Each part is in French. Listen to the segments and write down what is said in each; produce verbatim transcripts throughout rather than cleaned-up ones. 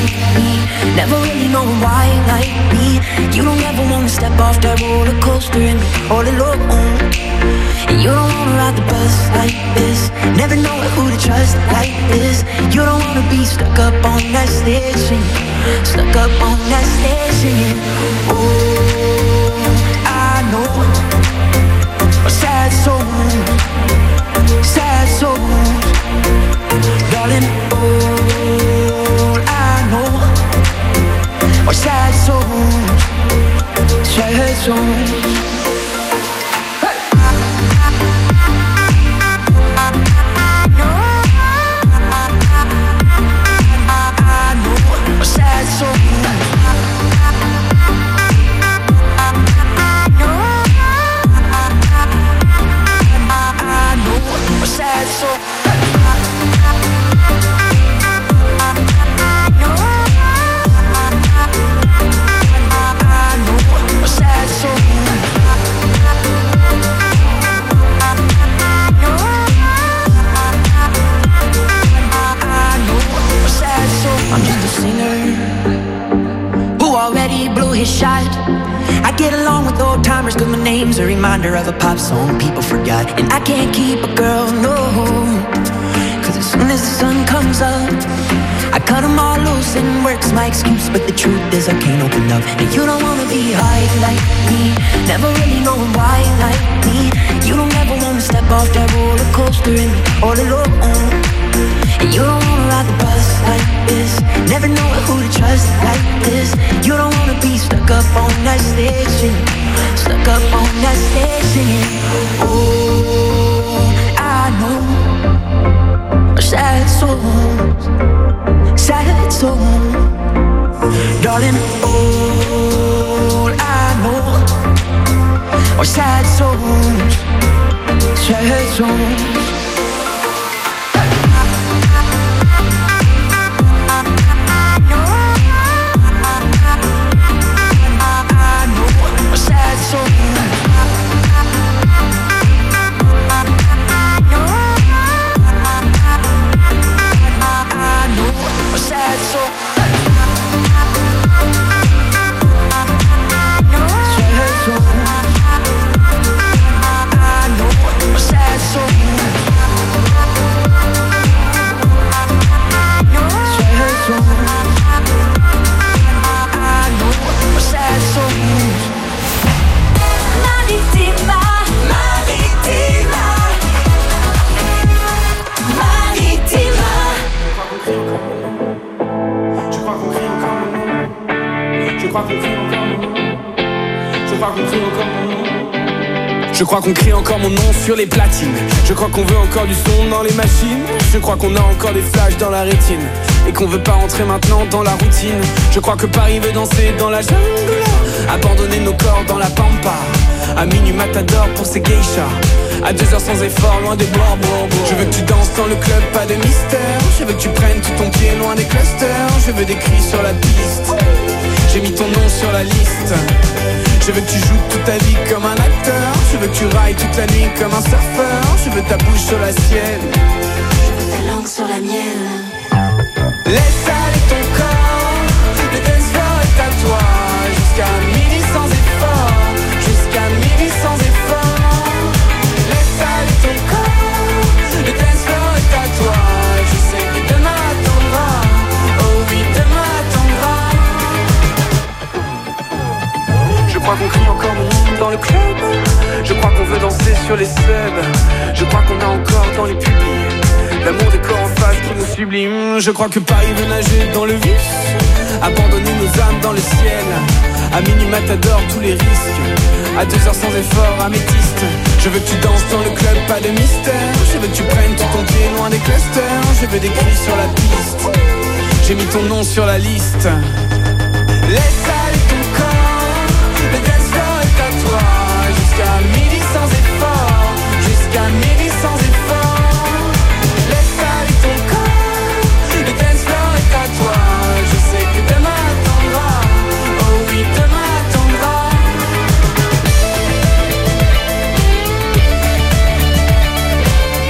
like me, never really knowing why like me. You don't ever wanna step off that roller coaster and be all alone. And you don't wanna ride the bus like this, never know who to trust like this. You don't wanna be stuck up on that stage singing, stuck up on that stage singing. Oh, I know a sad soul, sad souls, darling. All I know are sad souls, sad souls. His shot. I get along with old timers cause my name's a reminder of a pop song people forgot. And I can't keep a girl, no, cause as soon as the sun comes up I cut them all loose and work's my excuse. But the truth is I can't open up. And you don't wanna be high like me, never really knowing why like me. You don't ever wanna step off that roller coaster and be all alone. And you don't wanna ride the bus like this, never know who to trust like this. You don't wanna be stuck up on that stage singing, stuck up on that stage singing. Oh, I know sad souls, sad souls, darling. All I know are sad souls, sad souls. Je crois qu'on crie encore mon nom sur les platines. Je crois qu'on veut encore du son dans les machines. Je crois qu'on a encore des flashs dans la rétine et qu'on veut pas rentrer maintenant dans la routine. Je crois que Paris veut danser dans la jungle, abandonner nos corps dans la pampa. À minuit matador pour ces geishas, à deux heures sans effort, loin des bois, bois, bois. Je veux que tu danses dans le club, pas de mystère. Je veux que tu prennes tout ton pied loin des clusters. Je veux des cris sur la piste, j'ai mis ton nom sur la liste. Je veux que tu joues toute ta vie comme un acteur. Je veux que tu railles toute la nuit comme un surfeur. Je veux ta bouche sur la sienne, je veux ta langue sur la mienne. Laisse aller ton corps, le dance floor est à toi. Jusqu'à midi sans effort, jusqu'à midi sans effort. Laisse aller ton corps, le dance floor est à toi. Je sais que demain attendra, oh oui demain attendra. Je crois qu'on crie encore mon nom dans le club. Je crois qu'on veut danser sur les scènes. Je crois qu'on a encore dans les pupilles l'amour des corps en face qui nous sublime. Je crois que Paris veut nager dans le vice, abandonner nos âmes dans le ciel. À minuit matador tous les risques, à deux heures sans effort, améthyste. Je veux que tu danses dans le club, pas de mystère. Je veux que tu prennes tout ton pied loin des clusters. Je veux des cris sur la piste, j'ai mis ton nom sur la liste. Laisse aller ton corps, le dance floor est à toi. Jusqu'à midi sans effort, jusqu'à midi sans effort. Laisse aller ton corps, le dance floor est à toi. Je sais que demain attendra, oh oui demain attendra.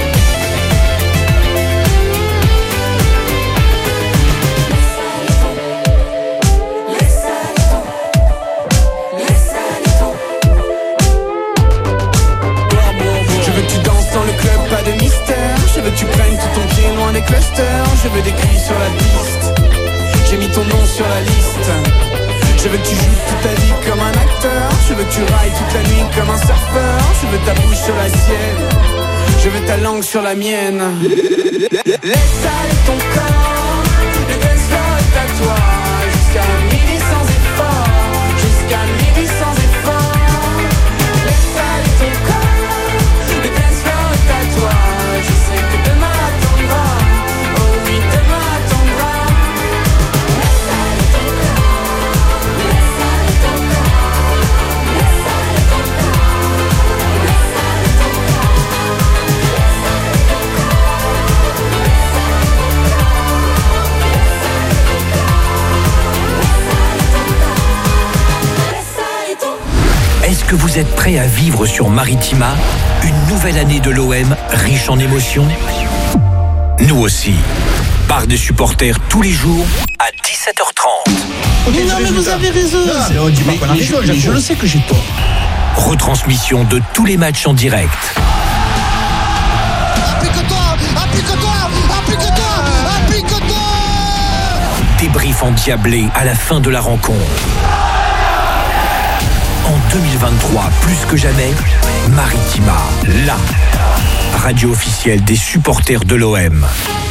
Laisse aller ton la piste. J'ai mis ton nom sur la liste. Je veux que tu joues toute ta vie comme un acteur. Je veux que tu railles toute la nuit comme un surfeur. Je veux ta bouche sur la sienne. Je veux ta langue sur la mienne. Laisse aller ton corps. Le dance floor est à toi. Jusqu'à midi sans effort. Jusqu'à midi sans effort. Laisse aller ton corps. Le dance floor est à toi. Je sais que demain attendra. Oh oui, demain attendra. Laisse aller ton corps. Laisse aller ton corps. Laisse aller ton corps. Laisse aller ton Est-ce que vous êtes prêt à vivre sur Maritima une nouvelle année de l'O M riche en émotions? Nous aussi. Parc des supporters tous les jours à dix-sept heures trente. Mais non, mais vous avez raison. Non, on dit pas qu'on a raison, je, je le sais que j'ai tort. Retransmission de tous les matchs en direct. Applique-toi, applique-toi, applique-toi, applique-toi. Débrief endiablé à la fin de la rencontre. En deux mille vingt-trois, plus que jamais, Maritima, la radio officielle des supporters de l'O M.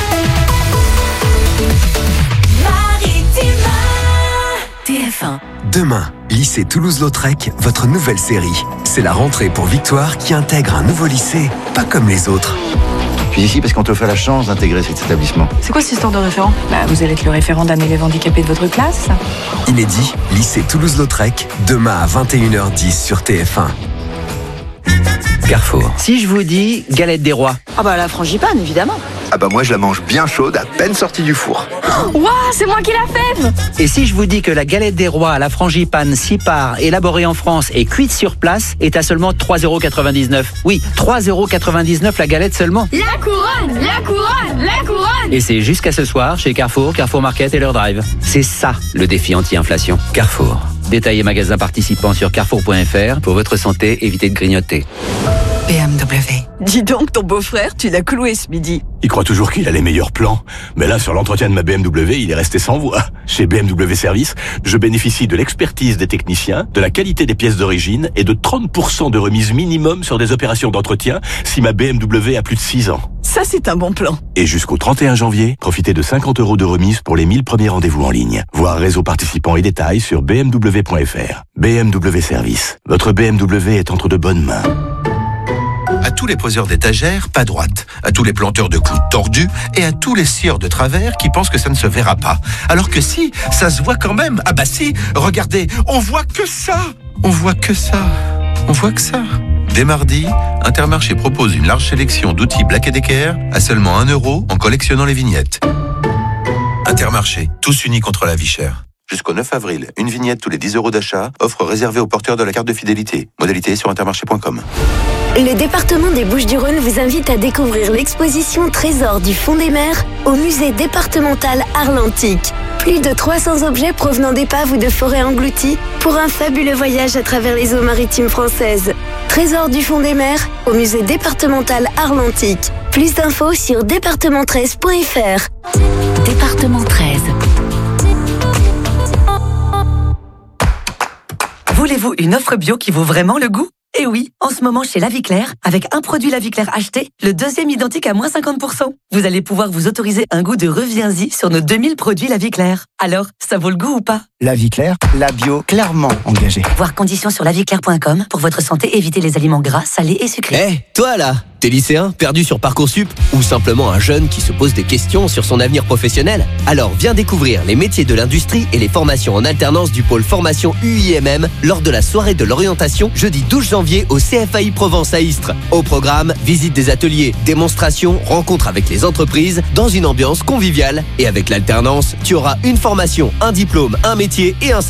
Maritima T F un. Demain, lycée Toulouse-Lautrec, votre nouvelle série. C'est la rentrée pour Victoire qui intègre un nouveau lycée, pas comme les autres. Je suis ici parce qu'on te fait la chance d'intégrer cet établissement. C'est quoi cette histoire de référent? Bah, vous allez être le référent d'un élève handicapé de votre classe. Inédit, lycée Toulouse-Lautrec, demain à vingt et une heures dix sur T F un. Carrefour. Si je vous dis galette des rois. Ah bah la frangipane, évidemment. Ah bah moi je la mange bien chaude, à peine sortie du four. Waouh, c'est moi qui la fève. Et si je vous dis que la galette des rois à la frangipane six parts, élaborée en France et cuite sur place, est à seulement trois euros quatre-vingt-dix-neuf. Oui, trois euros quatre-vingt-dix-neuf la galette seulement. La couronne, la couronne, la couronne. Et c'est jusqu'à ce soir chez Carrefour, Carrefour Market et leur drive. C'est ça le défi anti-inflation. Carrefour. Détails et magasins participants sur carrefour point f r. Pour votre santé, évitez de grignoter. B M W. Dis donc, ton beau-frère, tu l'as cloué ce midi. Il croit toujours qu'il a les meilleurs plans. Mais là, sur l'entretien de ma B M W, il est resté sans voix. Chez B M W Service, je bénéficie de l'expertise des techniciens, de la qualité des pièces d'origine et de trente pour cent de remise minimum sur des opérations d'entretien si ma B M W a plus de six ans. Ça, c'est un bon plan. Et jusqu'au trente et un janvier, profitez de cinquante euros de remise pour les mille premiers rendez-vous en ligne. Voir réseau participants et détails sur b m w point f r. B M W Service. Votre B M W est entre de bonnes mains. À tous les poseurs d'étagères, pas droite. À tous les planteurs de clous tordus et à tous les scieurs de travers qui pensent que ça ne se verra pas. Alors que si, ça se voit quand même. Ah bah si, regardez, on voit que ça. On voit que ça. On voit que ça. Dès mardi, Intermarché propose une large sélection d'outils Black Decker à seulement un euro en collectionnant les vignettes. Intermarché, tous unis contre la vie chère. Jusqu'au neuf avril, une vignette tous les dix euros d'achat, offre réservée aux porteurs de la carte de fidélité. Modalité sur intermarché point com. Le département des Bouches-du-Rhône vous invite à découvrir l'exposition Trésors du fond des mers au musée départemental Arlantique. Plus de trois cents objets provenant d'épaves ou de forêts englouties pour un fabuleux voyage à travers les eaux maritimes françaises. Trésors du fond des mers au musée départemental Arlantique. Plus d'infos sur département treize point f r. Département treize. Voulez-vous une offre bio qui vaut vraiment le goût? Eh oui, en ce moment chez La Vie Claire, avec un produit La Vie Claire acheté, le deuxième identique à moins cinquante pour cent. Vous allez pouvoir vous autoriser un goût de reviens-y sur nos deux mille produits La Vie Claire. Alors, ça vaut le goût ou pas? La Vie Claire, la bio clairement engagée. Voir conditions sur la vie claire point com. Pour votre santé, évitez les aliments gras, salés et sucrés. Eh, hey, toi là, t'es lycéen, perdu sur Parcoursup, ou simplement un jeune qui se pose des questions sur son avenir professionnel? Alors viens découvrir les métiers de l'industrie et les formations en alternance du pôle formation U I M M lors de la soirée de l'orientation jeudi douze janvier au C F A I Provence à Istres. Au programme, visite des ateliers, démonstrations, rencontres avec les entreprises dans une ambiance conviviale. Et avec l'alternance, tu auras une formation, un diplôme, un métier et un salaire.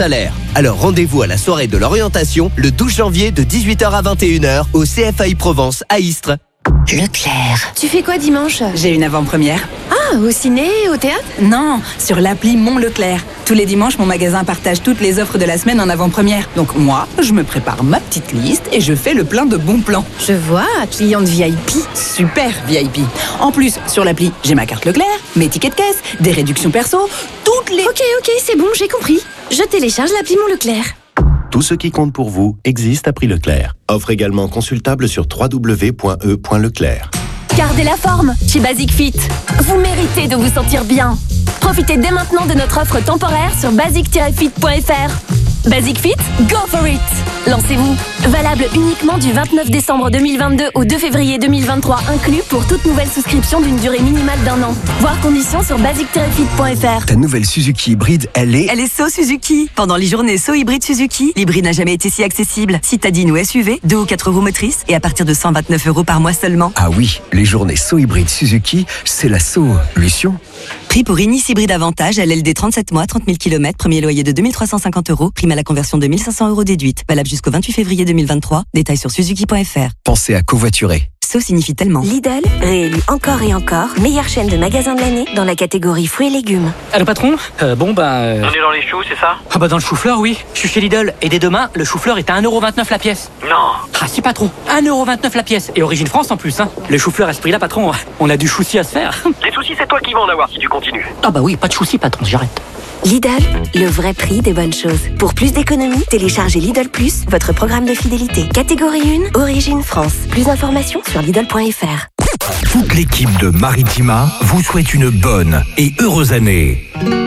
Alors rendez-vous à la soirée de l'orientation le douze janvier de dix-huit heures à vingt et une heures au C F A I Provence à Istres. Leclerc. Tu fais quoi dimanche? J'ai une avant-première. Ah, au ciné, au théâtre? Non, sur l'appli Mon Leclerc. Tous les dimanches, mon magasin partage toutes les offres de la semaine en avant-première. Donc moi, je me prépare ma petite liste et je fais le plein de bons plans. Je vois, cliente V I P. Super V I P. En plus, sur l'appli, j'ai ma carte Leclerc, mes tickets de caisse, des réductions perso, toutes les... Ok, ok, c'est bon, j'ai compris. Je télécharge l'appli Mon Leclerc. Tout ce qui compte pour vous existe à prix Leclerc. Offre également consultable sur w w w point e point leclerc. Gardez la forme chez Basic Fit. Vous méritez de vous sentir bien. Profitez dès maintenant de notre offre temporaire sur basic tiret fit point f r. Basic Fit, go for it! Lancez-vous. Valable uniquement du vingt-neuf décembre deux mille vingt-deux au deux février deux mille vingt-trois inclus pour toute nouvelle souscription d'une durée minimale d'un an. Voir conditions sur basic tiret fit point f r. Ta nouvelle Suzuki hybride, elle est... Elle est So Suzuki. Pendant les journées So Hybride Suzuki, l'hybride n'a jamais été si accessible. Citadine ou S U V, deux ou quatre roues motrices et à partir de cent vingt-neuf euros par mois seulement. Ah oui, les journées So hybride Suzuki, c'est la solution. Prix pour Inis Hybride Avantage, L L D trente-sept mois, trente mille kilomètres, premier loyer de deux mille trois cent cinquante euros, prime à la conversion de mille cinq cents euros déduite. Valable jusqu'au vingt-huit février deux mille vingt-trois. Détails sur suzuki point f r. Pensez à covoiturer. So signifie tellement. Lidl, réélu encore et encore, meilleure chaîne de magasins de l'année dans la catégorie fruits et légumes. Allô patron, euh, bon bah... Euh... On est dans les choux, c'est ça? Ah bah dans le chou-fleur, oui. Je suis chez Lidl, et dès demain, le chou-fleur est à un euro vingt-neuf la pièce. Non. Ah si patron, un euro vingt-neuf la pièce. Et origine France en plus, hein. Le chou-fleur à ce prix-là, patron, on a du souci à se faire. Les soucis, c'est toi qui vas en avoir si tu continues. Ah bah oui, pas de souci patron, j'arrête. Lidl, le vrai prix des bonnes choses. Pour plus d'économies, téléchargez Lidl Plus, votre programme de fidélité. Catégorie un, Origine France. Plus d'informations sur lidl point f r. Toute l'équipe de Maritima vous souhaite une bonne et heureuse année.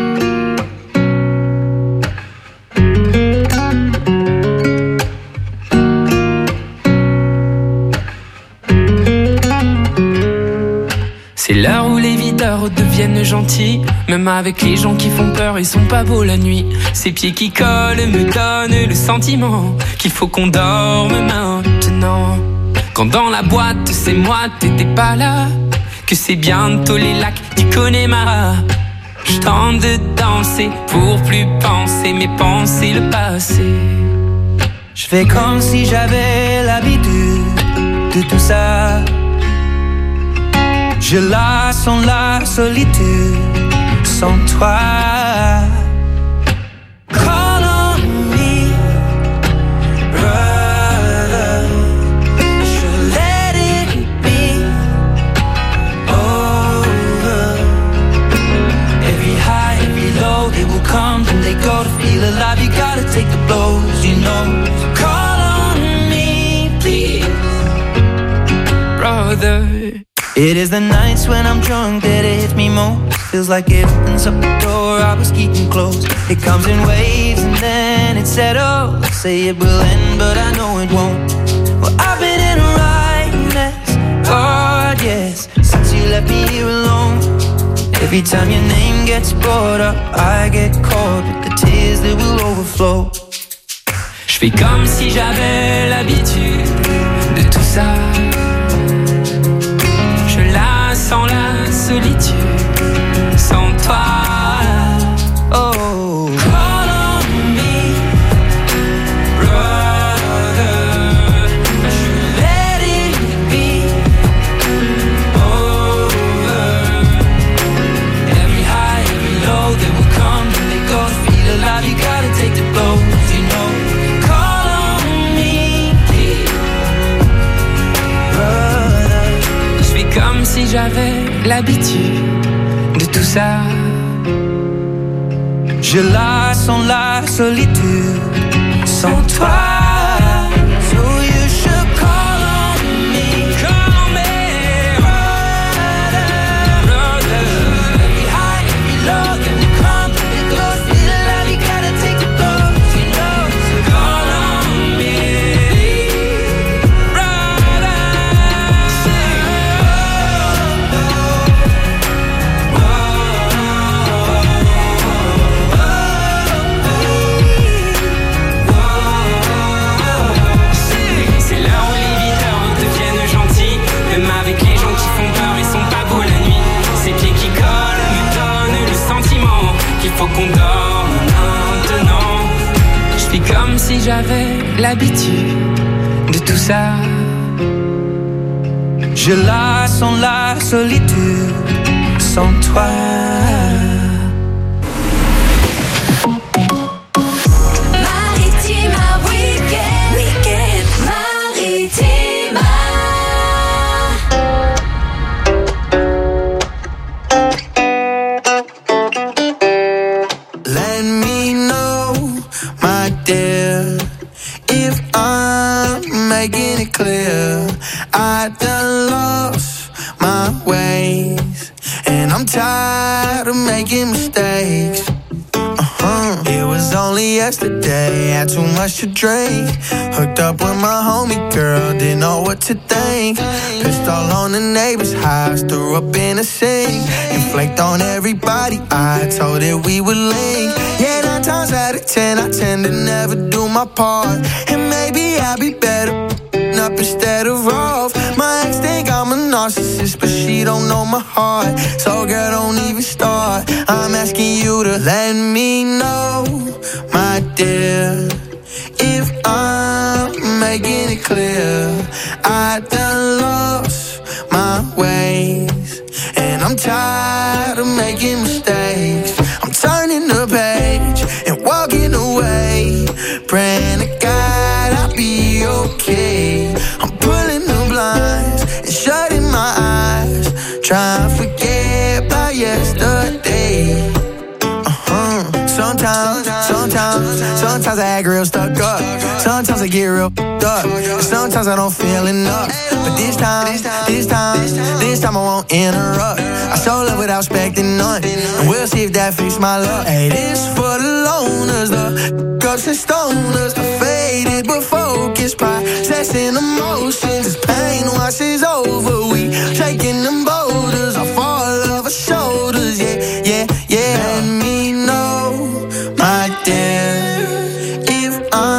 C'est l'heure où les videurs deviennent gentils. Même avec les gens qui font peur, ils sont pas beaux la nuit. Ces pieds qui collent me donnent le sentiment qu'il faut qu'on dorme maintenant. Quand dans la boîte c'est moi, t'étais pas là. Que c'est bientôt les lacs du Connemara. Je tente de danser pour plus penser, mais penser le passé. Je fais comme si j'avais l'habitude de tout ça. Je la sens la solitude sans toi. Call on me, brother. Je let it be over. Every high, every low, they will come and they go. To feel alive, you gotta take the blows, you know. Call on me, please, brother. It is the nights when I'm drunk that it hits me most. Feels like it opens up the door I was keeping closed. It comes in waves and then it settles. Say it will end but I know it won't. Well, I've been in a right mess, God yes, since you left me here alone. Every time your name gets brought up, I get caught with the tears that will overflow. Je fais comme si j'avais l'habitude de tout ça. Sans la solitude, sans toi. Oh, call on me, brother. Let it be over. Every high, every low, they will come and they go. To feel alive, you gotta take the blows, you know. Call on me, please, brother. Je fais comme si j'avais l'habitude de tout ça. Je la sens la solitude sans toi. So you should call on me, call on me, brother, brother. Every high, every low, then we come, it goes, feel alive, you gotta take the blows, you know. So call on me, brother. Faut qu'on dorme maintenant. Puis comme si j'avais l'habitude de tout ça, je la sens la solitude sans toi. Maritima Weekend, Weekend Maritima. Let me know, my dear, if I'm making it clear. I done lost my ways, and I'm tired of making mistakes. Uh-huh. It was only yesterday, had too much to drink. Hooked up with my homie girl, didn't know what to think. Pissed all on the neighbor's house, threw up in a sink. Inflaked on everybody, I told it we would link. Yeah, nine times out of ten, I tend to never do my part. And maybe I'll be better up instead of off. My ex think I'm a narcissist, but she don't know my heart. So girl, don't even start. I'm asking you to let me know, my dear, if I'm making it clear. I done lost my ways, and I'm tired of making mistakes. I'm turning the page and walking away, praying to God I'll be okay. I'm pulling the blinds and shutting my eyes, trying to forget about yesterday. Uh-huh. Sometimes, sometimes, sometimes I act real stuck up. Sometimes I get real fucked up. And sometimes I don't feel enough. But this time, this time, this time I won't interrupt. I show love without expecting none, and we'll see if that fixes my luck. Hey, this for the loners, the cups and stoners, the faded but focused, processing emotions. As pain washes over, we taking them boulders off all of our shoulders. Yeah, yeah, yeah. Let me know, my dear, if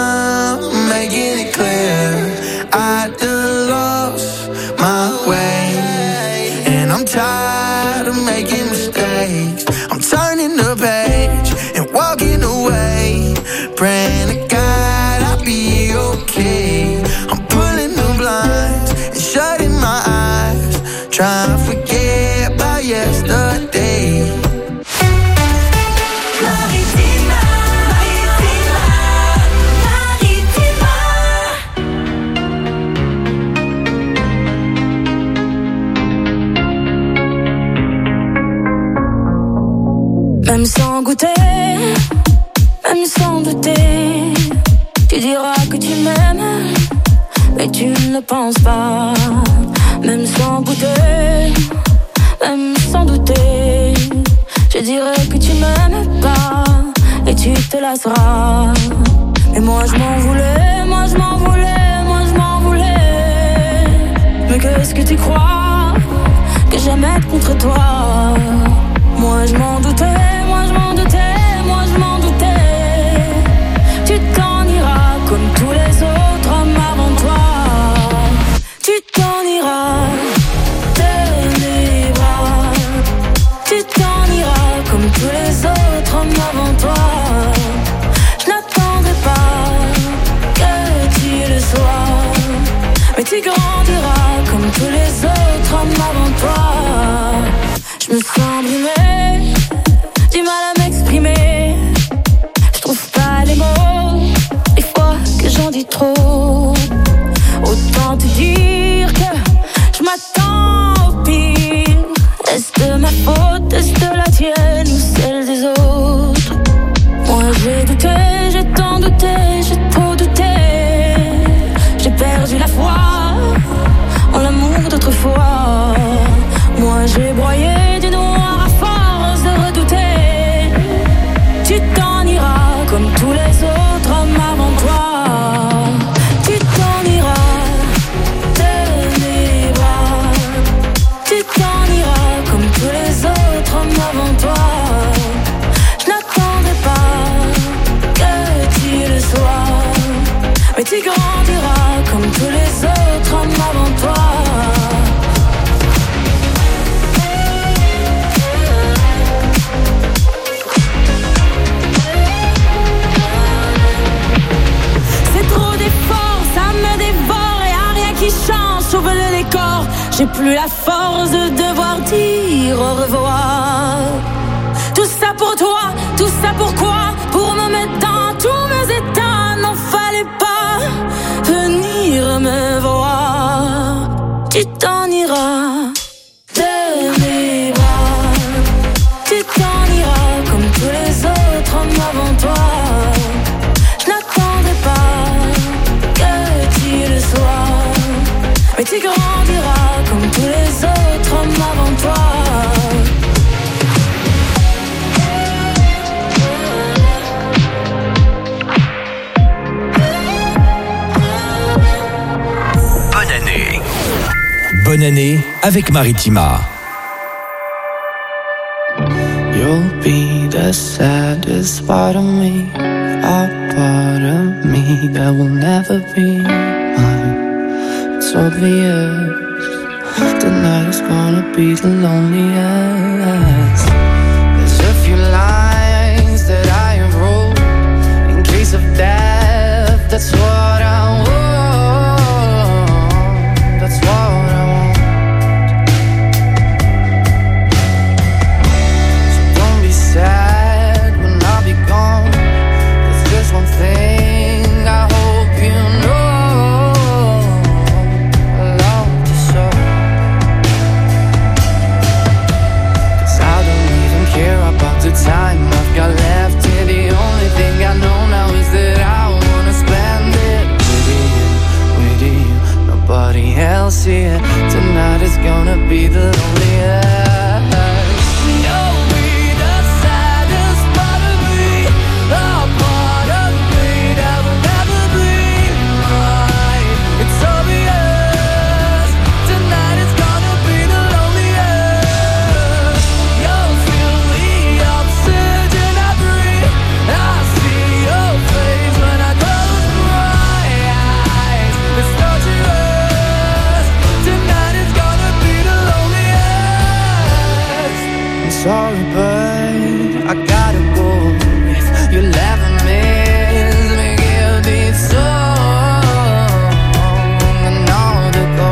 I'm making it clear. I done lost my way, and I'm tired of making mistakes. I'm turning the page and walking away, praying to God I'll be okay. I'm pulling the blinds and shutting my eyes, trying to forget about yesterday. Maritima, Maritima, Maritima. Même sans goûter, même sans douter, tu diras que tu m'aimes, mais tu ne le penses pas. Même sans goûter, même sans douter, je dirais que tu m'aimes pas, et tu te lasseras. Mais moi je m'en voulais, moi je m'en voulais, moi je m'en voulais. Mais qu'est-ce que tu crois que j'aime être contre toi? Moi je m'en doutais, moi je m'en doutais, moi je m'en doutais. Tu t'en iras comme tous les autres hommes avant toi. Tu t'en iras de mes bras. Tu t'en iras comme tous les autres hommes avant toi. Je n'attendrai pas que tu le sois, mais tu grandiras comme tous les autres hommes avant toi. Je me sens brûlée, du mal à m'exprimer. Je trouve pas les mots, des fois que j'en dis trop. Autant te dire que je m'attends au pire. Est-ce de ma faute, est-ce de la tienne ou celle des autres? Moi j'ai douté, j'ai tant douté, j'ai trop douté. J'ai perdu la foi en l'amour d'autrefois. Moi j'ai broyé du noir à force de redouter. Tu t'en iras comme tous les autres hommes avant toi. Tu t'en iras de mes bras. Tu t'en iras comme tous les autres hommes avant toi. Je n'attendrai pas que tu le sois, mais tu grandiras comme tous les autres hommes avant toi. J'ai plus la force de devoir dire au revoir. Tout ça pour toi, tout ça pourquoi? Pour me mettre dans tous mes états. N'en fallait pas venir me voir. Tu t'en iras de mes bras. Tu t'en iras comme tous les autres hommes avant toi. Je n'attendrai pas que tu le sois, mais tu grandiras comme tous les autres hommes avant toi. Bonne année. Bonne année avec Maritima. You'll be the saddest part of me, a part of me that will never be mine. It's obvious tonight is gonna be the loneliest. There's a few lines that I have wrote in case of death. That's what I want. That's what I want. So don't be sad when I'll be gone. There's just one thing I hope you know. I love you so. 'Cause I don't even care about the time I've got left here. The only thing I know now is that I wanna spend it with you, with you, nobody else here. Tonight is gonna be the loneliest. You'll be the saddest part of me, a part of me that will never be mine. It's obvious tonight is gonna be the loneliest. You'll feel the oxygen I breathe. I see your face when I close my eyes. It's torturous. Tonight is gonna be the loneliest. I'm sorry, but I gotta go. If you'll ever miss me, give this song another go.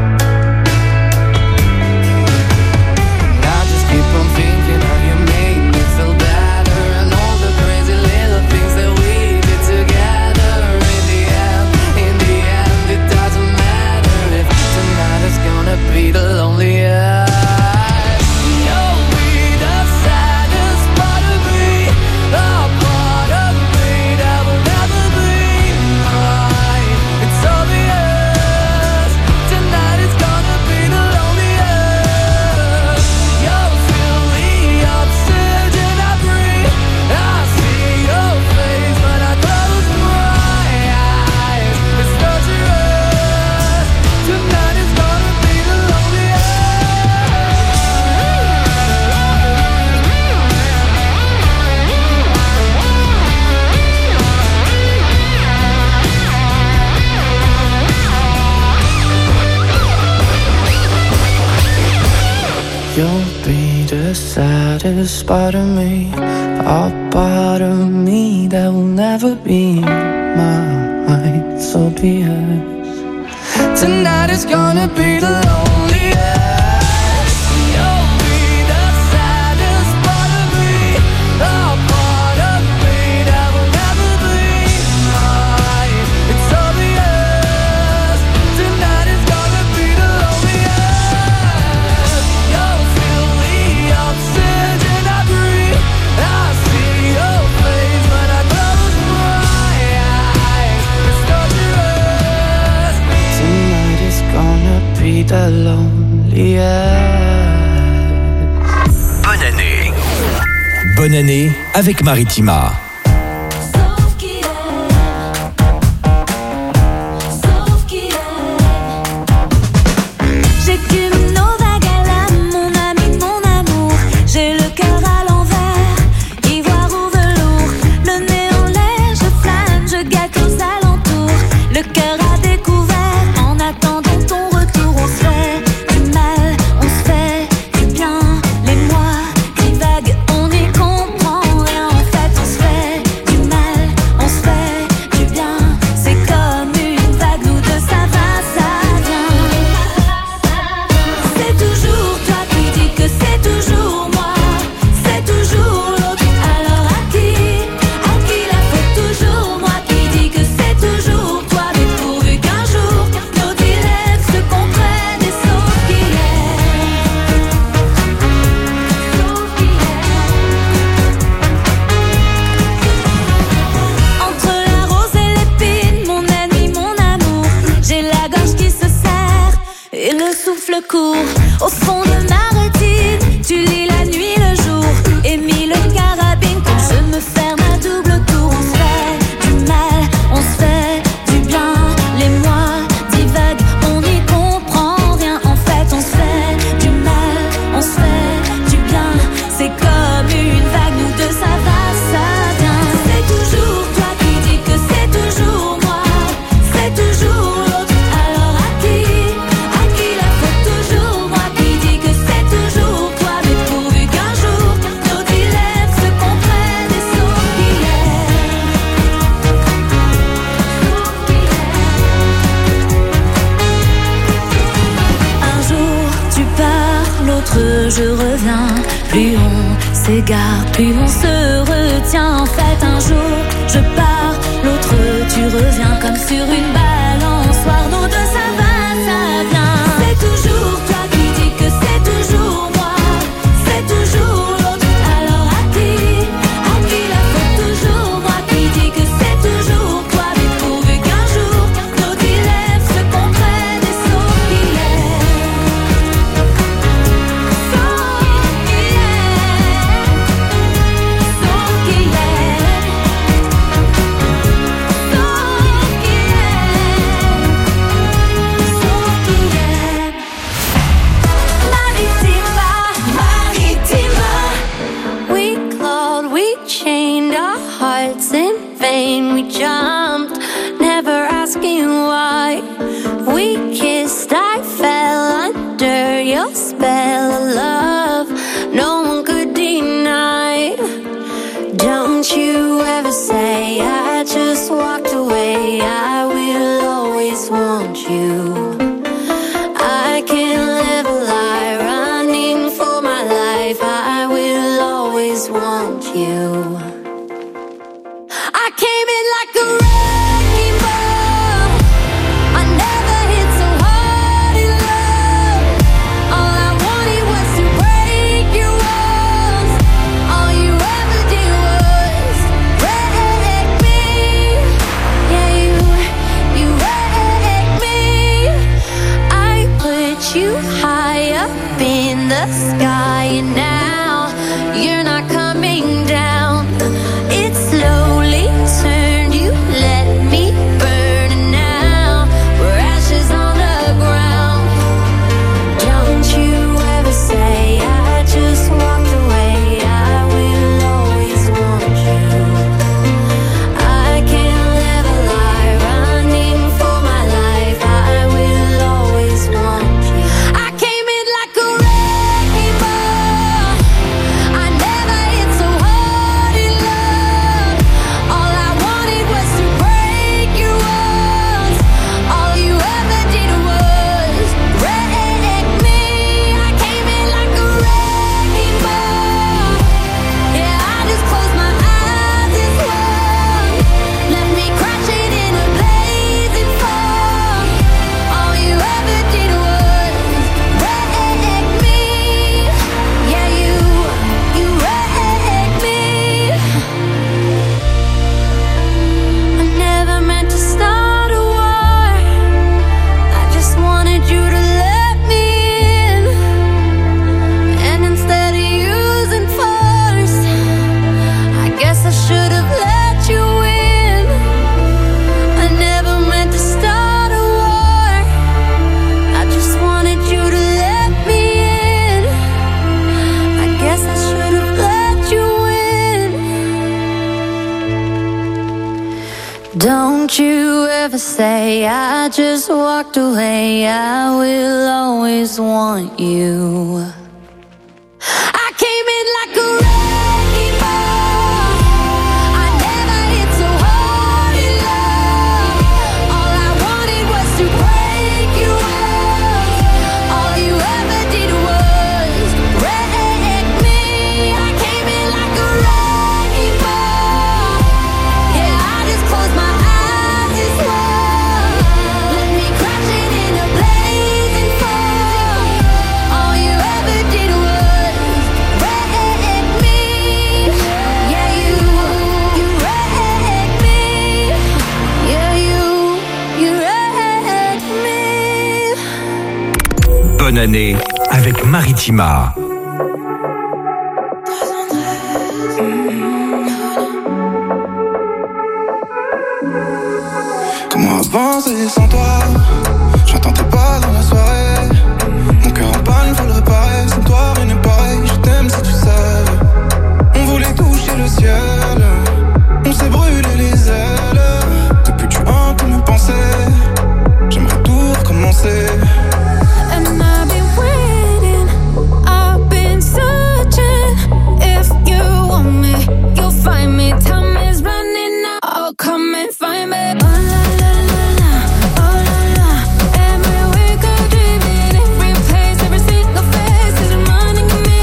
And I just keep on thinking how you made me feel better, and all the crazy little things that we did together. In the end, in the end, it doesn't matter if tonight is gonna be the loneliest. You'll be the saddest part of me, a part of me that will never be mine. It's obvious tonight is gonna be the loneliest. You'll feel the oxygen I breathe. I see your face when I close my eyes. It's torturous. Tonight is gonna be the loneliest. You'll be the saddest part of me, a part of me that will never be mine. So be it. Tonight is gonna be the loneliest. You'll be the saddest part of me, a part of me that will never be mine. It's obvious. Tonight is gonna be the loneliest. You'll feel the oxygen I breathe. I see your face when I close my eyes. It's torturous. Tonight is gonna be the loneliest. Bonne année. Bonne année avec Maritima. J'ai qu'une Nova Gala, mon ami, mon amour. J'ai le cœur à l'envers, ivoire ou velours. Le nez en l'air, je flâne, je gâte aux alentours. Le cœur à découvert, en attendant ton retour. On se fait du mal, on se fait du bien. Les mois qui vaguent, on n'y comprend rien. En fait, on se fait je reviens. Plus on s'égare, plus on se retient. En fait un jour je pars, l'autre tu reviens. Comme sur une balançoire, nous deux ça va, ça vient. C'est toujours toi qui dis que c'est toujours moi. C'est toujours l'autre, alors à qui, à qui la faute? Toujours moi qui dis que c'est toujours toi. Mais pourvu qu'un jour nos dilemmes se comprennent. Et sauf qu'il est, sauf qu'il est, sauf qu'il est, sauf qu'il est, sauf qu'il est. Maritima, Maritima. We clawed, we chained our hearts in vain. We jumped, never asking why. We kissed, I fell under your spell of love. No one could deny. Don't you ever say I just walked away. I will always want you. I can't live a lie, running for my life. I will always want you. I came in like a wrecking ball. I never hit so hard in love. All I wanted was to break your walls. All you ever did was wreck me. Yeah, you, you wrecked me. I put you high up in the sky, and now you're not coming down. It slowly turned, you let me burn, and now we're ashes on the ground. Don't you ever say I just walked away. I will always want you. I can't live a lie, running for my life. I will always want you. I came in like a wrecking ball. I never hit so hard in love. All I wanted was to break your walls. All you ever did was wreck me. I came in like a wrecking ball. Yeah, I just closed my eyes as well. Left me crashing in a blazing fall. All you ever did was wreck me. Yeah, you, you wrecked me. I never meant to start a war. I just wanted you to let me in. And instead of using force, I guess I should have let you in. I never meant to start a war. I just wanted you to let me in. I guess I should have let you in. Don't you ever say I just walked away. I will always want you. I came in like a wrecking ball. I never hit so hard in love. All I wanted was to break your walls. All you ever did was wreck me. I came in like a wrecking ball. Yeah, I just closed my eyes as well. Let me crashing in a blazing fall. All you ever did was wreck me. Yeah, you, you wrecked me. Yeah, you, you wrecked me. Bonne année avec Maritima. Comment avancer sans toi? J'entendais pas dans la soirée. Mon cœur en panne, faut le réparer. Sans toi, rien n'est pareil. Je t'aime si tu savais. On voulait toucher le ciel. On s'est brûlé les ailes. Depuis tu hantes mes pensées. J'aimerais tout recommencer. And I've been waiting, I've been searching. If you want me, you'll find me. Time is running out, oh, come and find me. Oh la la la la, oh la la. Every wake I'm dreaming, every place, every single face is reminding me.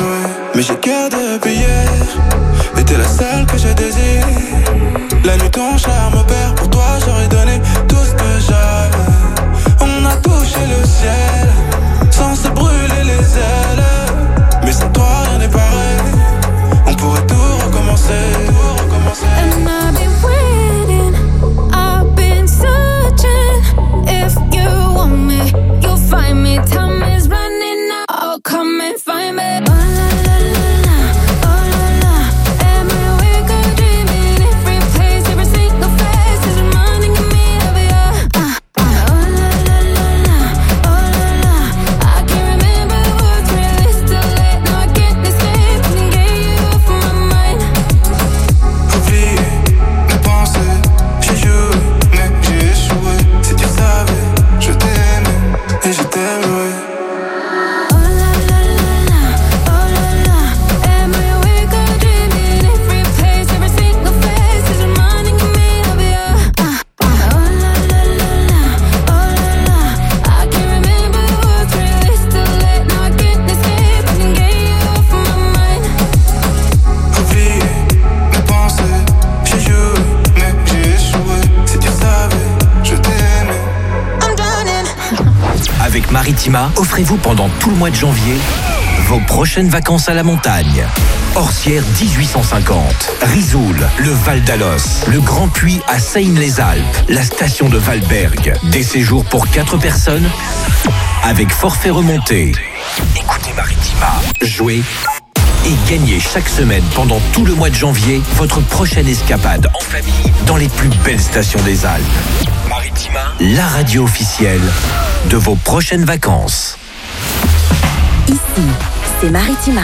ouais. Mais j'ai cœur de billet, et t'es la seule que je désire. La nuit ton charme opère, pour toi j'aurais donné tout ce que j'avais. On a touché le ciel, sans se brûler les ailes. Mais sans toi rien n'est pareil, on pourrait tout recommencer, tout recommencer. And I've been waiting, I've been searching. If you want me, you'll find me. Time is running out, oh, come and find me. Oh la la la la, oh la la. Am I awake or dreaming? Every place, every single face is reminding me of you. Uh, uh. Oh la la la la, oh la la. I can't remember what's really still late. No, I can't escape, couldn't get you off my mind. Oublié, mes pensées, j'ai joué, mais j'ai échoué. Si tu savais, je t'aimais et je t'aimerais. Oh la la la la, oh la la. Am I awake or dreaming? Every place, every single face is reminding me of you. Uh, uh. Oh la la la la, oh la la. I can't remember what's really still late. No, I can't escape, couldn't get you off my mind. Oublié, mes pensées, j'ai joué, mais j'ai échoué. Si tu savais, je t'aimais. I'm drowning. Avec Maritima, offrez-vous pendant tout le mois de janvier vos prochaines vacances à la montagne. Orsières dix-huit cent cinquante, Risoul, le Val d'Alos, le Grand Puy à Seine-les-Alpes, la station de Valberg. Des séjours pour quatre personnes avec forfait remonté. Écoutez Maritima, jouez et gagnez chaque semaine pendant tout le mois de janvier votre prochaine escapade en famille dans les plus belles stations des Alpes. Maritima, la radio officielle de vos prochaines vacances. Ici, c'est Maritima.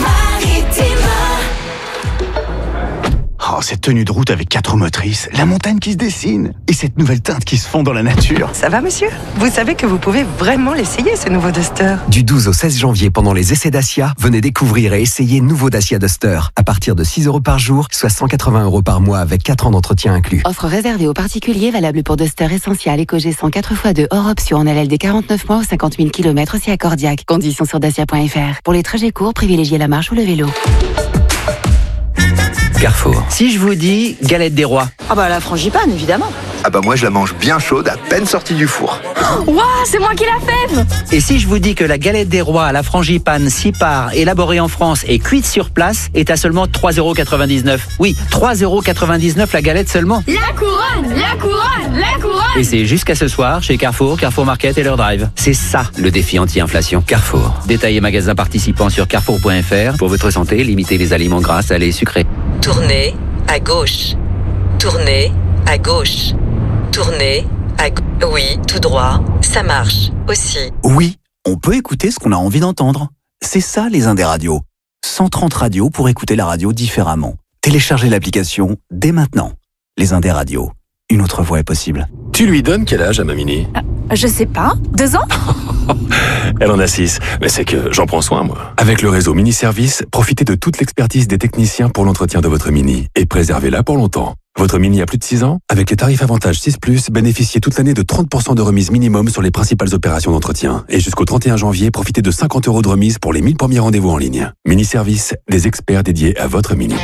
Oh, cette tenue de route avec quatre motrices, la montagne qui se dessine et cette nouvelle teinte qui se fond dans la nature. Ça va, monsieur? Vous savez que vous pouvez vraiment l'essayer, ce nouveau Duster. Du douze au seize janvier, pendant les essais Dacia, venez découvrir et essayer nouveau Dacia Duster. À partir de six euros par jour, soit cent quatre-vingts euros par mois avec quatre ans d'entretien inclus. Offre réservée aux particuliers, valable pour Duster Essential EcoG cent quatre fois deux hors option en L L D quarante-neuf mois ou cinquante mille kilomètres aussi à Cordiac. Conditions sur dacia point f r. Pour les trajets courts, privilégiez la marche ou le vélo. Carrefour. Si je vous dis galette des rois. Ah bah la frangipane, évidemment. Ah bah moi je la mange bien chaude, à peine sortie du four. Waouh, c'est moi qui la fève. Et si je vous dis que la galette des rois à la frangipane six parts, élaborée en France et cuite sur place, est à seulement trois euros quatre-vingt-dix-neuf. Oui, trois euros quatre-vingt-dix-neuf la galette seulement. La couronne, la couronne, la couronne. Et c'est jusqu'à ce soir chez Carrefour, Carrefour Market et leur drive. C'est ça le défi anti-inflation. Carrefour. Détail et magasins participants sur carrefour point f r. Pour votre santé, limitez les aliments gras, salés et sucrés. Tournez à gauche. Tournez à gauche. Tournez à gauche. Oui, tout droit. Ça marche aussi. Oui, on peut écouter ce qu'on a envie d'entendre. C'est ça les Indés radios. cent trente radios pour écouter la radio différemment. Téléchargez l'application dès maintenant. Les Indés radios. Une autre voie est possible. Tu lui donnes quel âge à ma Mini? Je sais pas, deux ans. Elle en a six, mais c'est que j'en prends soin, moi. Avec le réseau Mini Service, profitez de toute l'expertise des techniciens pour l'entretien de votre Mini et préservez-la pour longtemps. Votre Mini a plus de six ans? Avec les tarifs avantages six plus, bénéficiez toute l'année de trente pour cent de remise minimum sur les principales opérations d'entretien. Et jusqu'au trente et un janvier, profitez de cinquante euros de remise pour les mille premiers rendez-vous en ligne. Mini Service, des experts dédiés à votre Mini.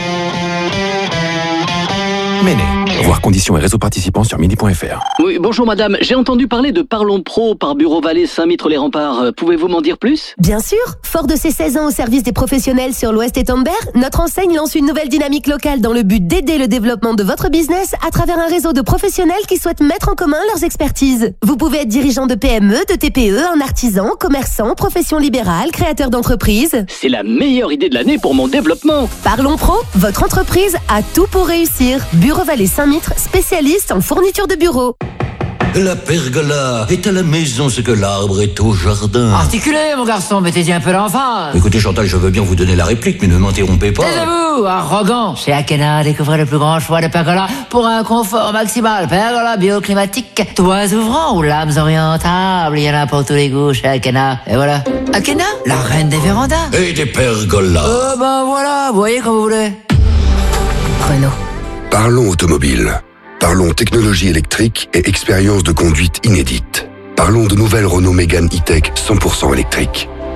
Méné. Voir conditions et réseaux participants sur mini point f r. Oui, bonjour madame. J'ai entendu parler de Parlons Pro par Bureau Vallée Saint-Mitre-les-Remparts. Euh, Pouvez-vous m'en dire plus? Bien sûr. Fort de ses seize ans au service des professionnels sur l'Ouest et Tambert, notre enseigne lance une nouvelle dynamique locale dans le but d'aider le développement de votre business à travers un réseau de professionnels qui souhaitent mettre en commun leurs expertises. Vous pouvez être dirigeant de P M E, de T P E, un artisan, commerçant, profession libérale, créateur d'entreprise. C'est la meilleure idée de l'année pour mon développement. Parlons Pro, votre entreprise a tout pour réussir. Bureau Vallée Saint-Mitre, spécialiste en fourniture de bureau. La pergola est à la maison ce que l'arbre est au jardin. Articulez, mon garçon, mettez-y un peu l'enfant. Écoutez, Chantal, je veux bien vous donner la réplique, mais ne m'interrompez pas. Taisez-vous, arrogant. Chez Akena, découvrez le plus grand choix de pergola pour un confort maximal. Pergola bioclimatique, toits ouvrants ou lames orientables. Il y en a pour tous les goûts chez Akena. Et voilà. Akena, la reine des vérandas. Et des pergolas. Euh, ben voilà, vous voyez comme vous voulez. Renault. Parlons automobile. Parlons technologie électrique et expérience de conduite inédite. Parlons de nouvelles Renault Mégane E-Tech cent pour cent électrique.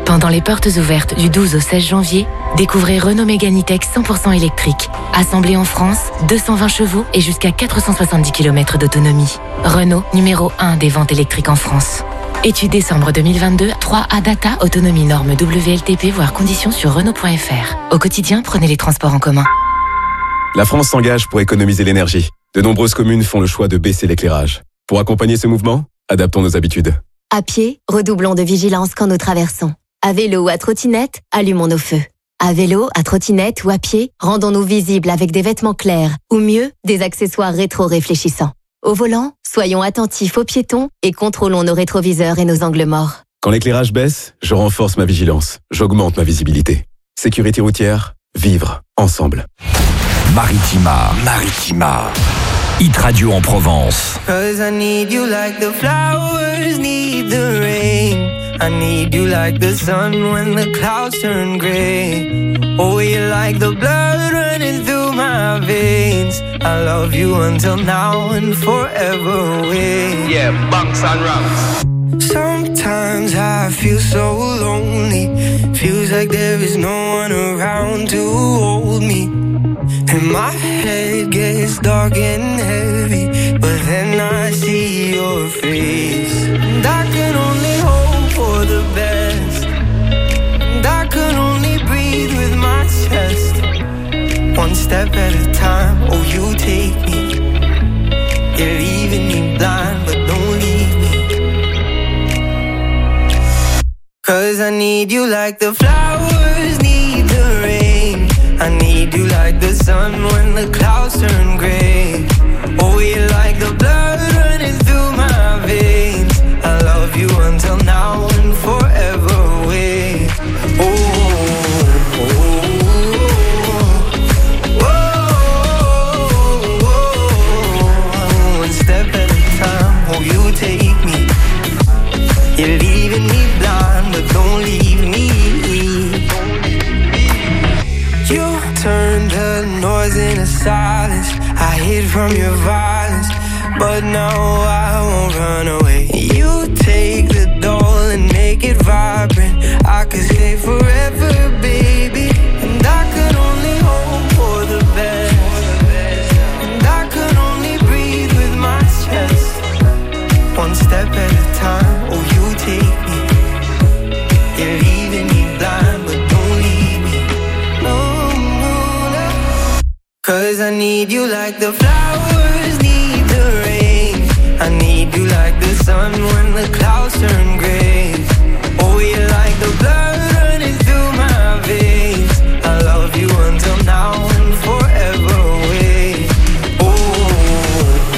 Pendant les portes ouvertes du douze au seize janvier, découvrez Renault Mégane E-Tech cent pour cent électrique. Assemblé en France, deux cent vingt chevaux et jusqu'à quatre cent soixante-dix kilomètres d'autonomie. Renault, numéro un des ventes électriques en France. Étude décembre deux mille vingt-deux, trois A Data, autonomie norme W L T P, voire conditions sur Renault point F R. Au quotidien, prenez les transports en commun. La France s'engage pour économiser l'énergie. De nombreuses communes font le choix de baisser l'éclairage. Pour accompagner ce mouvement, adaptons nos habitudes. À pied, redoublons de vigilance quand nous traversons. À vélo ou à trottinette, allumons nos feux. À vélo, à trottinette ou à pied, rendons-nous visibles avec des vêtements clairs ou mieux, des accessoires rétro-réfléchissants. Au volant, soyons attentifs aux piétons et contrôlons nos rétroviseurs et nos angles morts. Quand l'éclairage baisse, je renforce ma vigilance. J'augmente ma visibilité. Sécurité routière, vivre ensemble. Maritima, Maritima. Hit Radio en Provence. Cause I need you like the flowers need the rain. I need you like the sun when the clouds turn gray. Oh, you're like the blood running through my veins. I love you until now and forever away. Yeah, bunks and rocks. Sometimes I feel so lonely. Feels like there is no one around to hold me. And my head gets dark and heavy, but then I see your face. And I can only hope for the best. And I can only breathe with my chest. One step at a time, oh you take me. You're leaving me blind, but don't leave me. Cause I need you like the flowers need the rain. I need you like the sun when the clouds turn gray. Oh, you're like the blood running through my veins. I love you until now and forever away. Oh, oh, oh, oh, oh. One step at a time, oh, you take me. You're leaving me blind, but don't leave me. You turned the noise into silence. I hid from your violence, but now I won't run away. You take the doll and make it vibrant. I could stay forever, baby. And I could only hope for the best. And I could only breathe with my chest. One step at a time, oh you take me. You're leaving me blind, but don't leave me. No, no, no. Cause I need you like the flowers need the rain. I need you like the sun when the clouds turn gray. Oh, you're like the blood running through my veins. I love you until now and forever away. Oh, oh,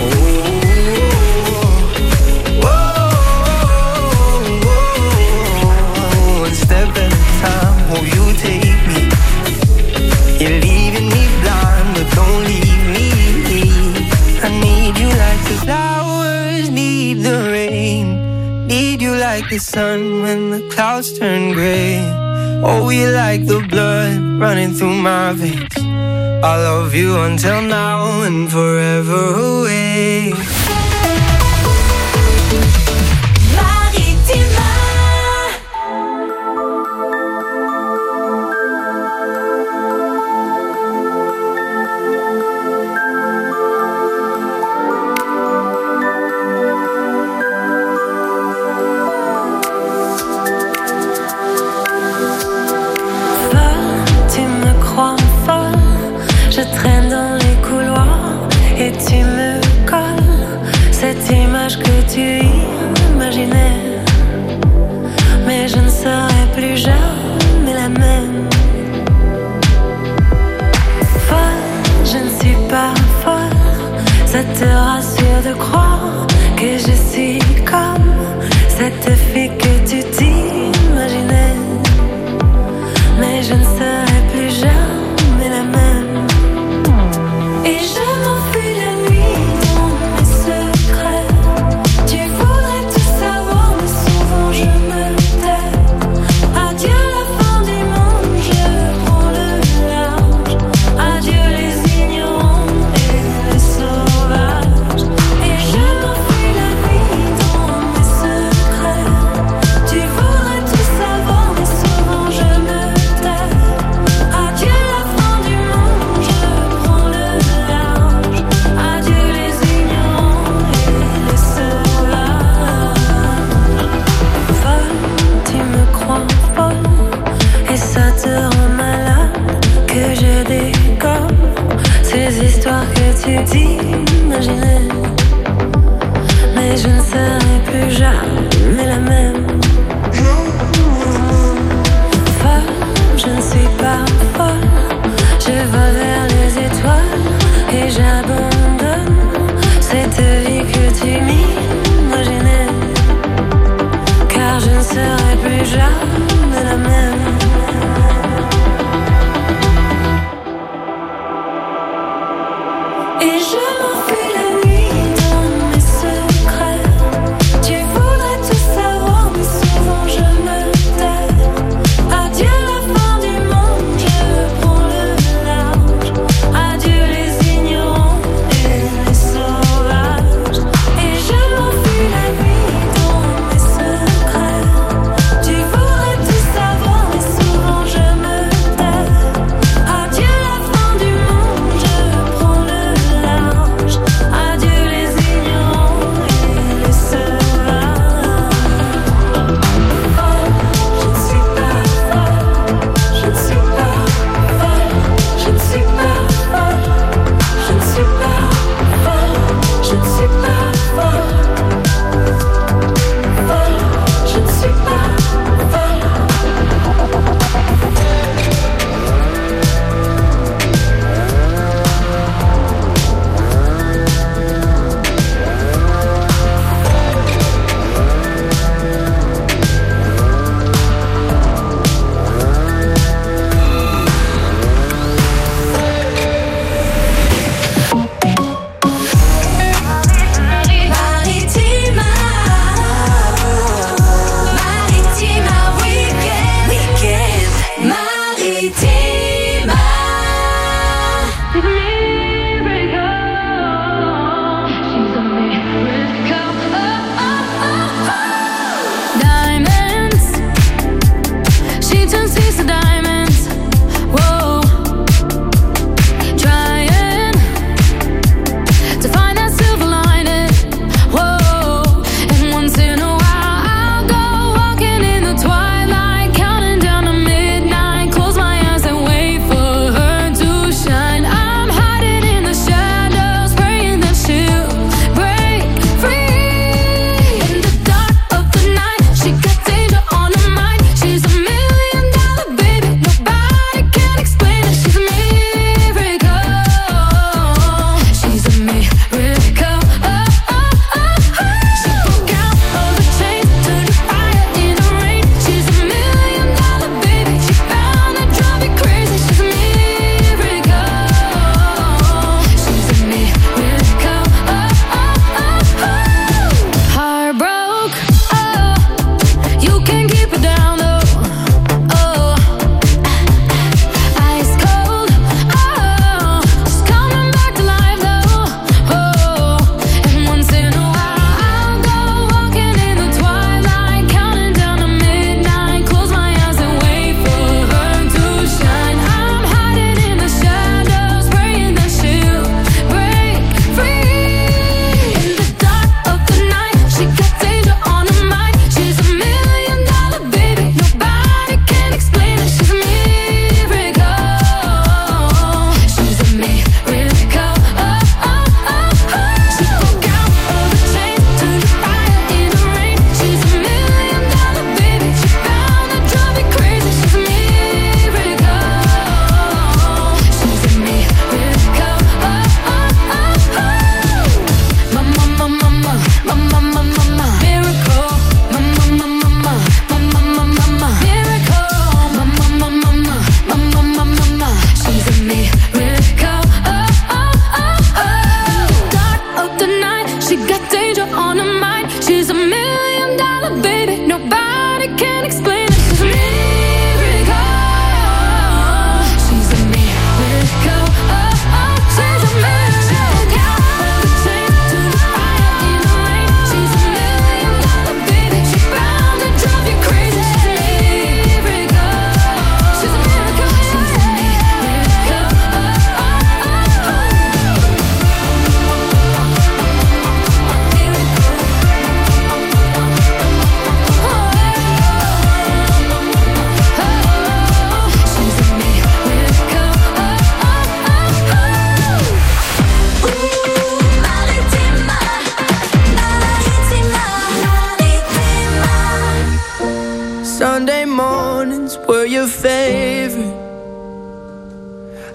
oh, oh, oh. One step at a time, oh, you take me. You're leaving me blind, but don't leave me. I need you like the flowers need the rain. Need you like the sun when the clouds turn gray. Oh, you like the blood running through my veins. I love you until now and forever away. Je traîne dans les couloirs et tu me colles cette image que tu imaginais. Mais je ne serai plus jamais la même. Folle, je ne suis pas folle. Ça te rassure de croire que je suis comme cette fille que tu t'imaginais. Mais je ne serai plus jamais la même. Et je m'enfuis la nuit dans mes secrets. Tu voudrais tout savoir, mais souvent je me tais. Adieu la fin du monde, je prends le large. Adieu les ignorants et les sauvages. Et je m'enfuis la nuit dans mes secrets. tu t'imaginais. Mais je ne serai plus jamais la même. Folle, je ne suis pas folle. Je vole vers les étoiles et j'abandonne cette vie que tu m'imaginais. Car je ne serai plus jamais la même. Et je m'enfuis la nuit dans mes secrets. Tu voudrais tout savoir, mais souvent je me tais. Adieu la fin du monde, je prends le large. Adieu les ignorants et les sauvages. Et je m'enfuis la nuit dans mes secrets. Tu voudrais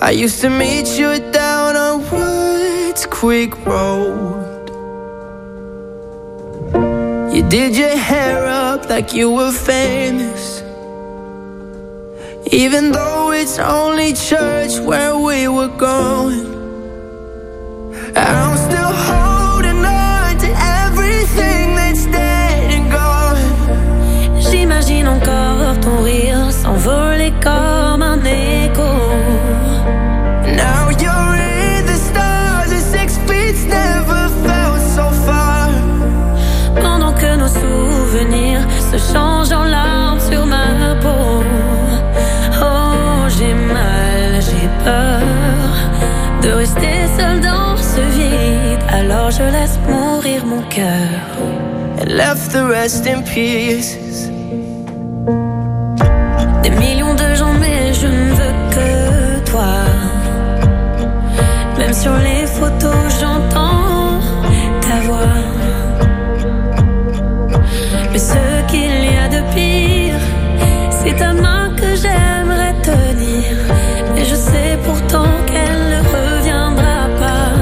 I used to meet you down on Woods Creek Road. You did your hair up like you were famous, even though it's only church where we were going. I'm still holding on to everything that's dead and gone. J'imagine encore ton rire s'envoler comme un écho. Now you're in the stars and six feet never felt so far. Pendant que nos souvenirs se changent en larmes sur ma peau. Oh, j'ai mal, j'ai peur de rester seule dans ce vide. Alors je laisse mourir mon cœur and left the rest in pieces. Des millions de gens mais je ne veux que toi. Même sur les photos j'entends ta voix. Mais ce qu'il y a de pire, c'est ta main que j'aimerais tenir. Mais je sais pourtant qu'elle ne reviendra pas.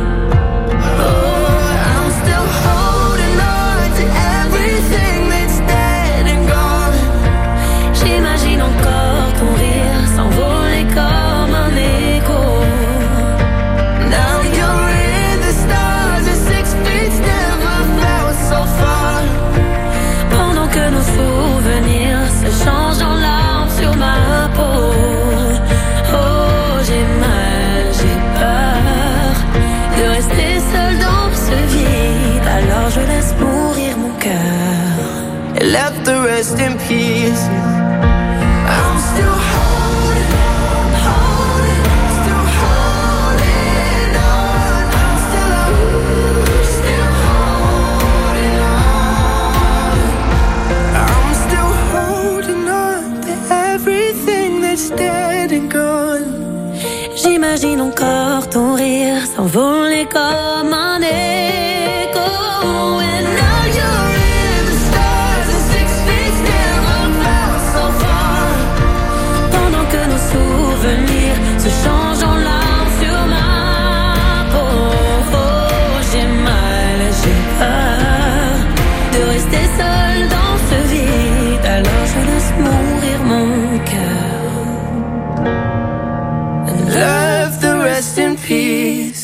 Oh, I'm still holding on to everything that's dead and gone. J'imagine encore ton rire s'envoler comme un écho. Now you're in the stars and six feet never felt so far. Pendant que nos souvenirs se changent en larmes sur ma peau. Oh, j'ai mal, j'ai peur de rester seule dans ce vide. Alors je laisse mourir mon cœur and left the rest in pieces. I'm still holding on, holding on, still holding on. I'm still, still holding on. I'm still holding on to everything that's dead and gone. J'imagine encore ton rire s'envoler comme un écho. And now you're in the stars and six feet never felt so far. Pendant que nos souvenirs se changent en larmes sur ma peau. Oh, j'ai mal, j'ai peur de rester seule dans ce vide. Alors je laisse mourir mon cœur. Left the rest in peace.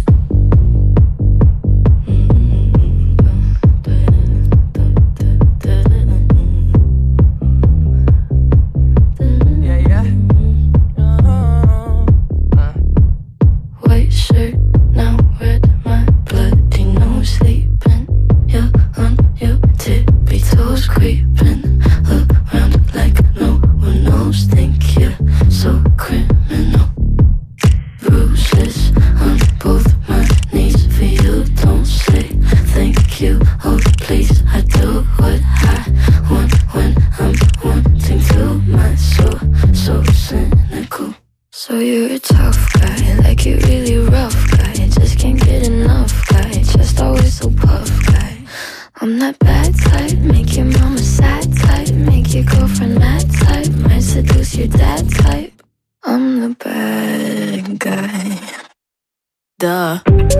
White shirt, now red, my bloody nose sleeping. You're on your tippy toes, creeping around like no one knows. Think you're so criminal. Bruises on both my knees for you. Don't say thank you, oh please. I do what I want when I'm wanting to. My soul, so cynical. So you're a tough guy, like you're really rough guy. Just can't get enough guy, just always so puff guy. I'm that bad type, make your mama sad type, make your girlfriend mad type, might seduce your dad type. I'm the bad guy. Duh.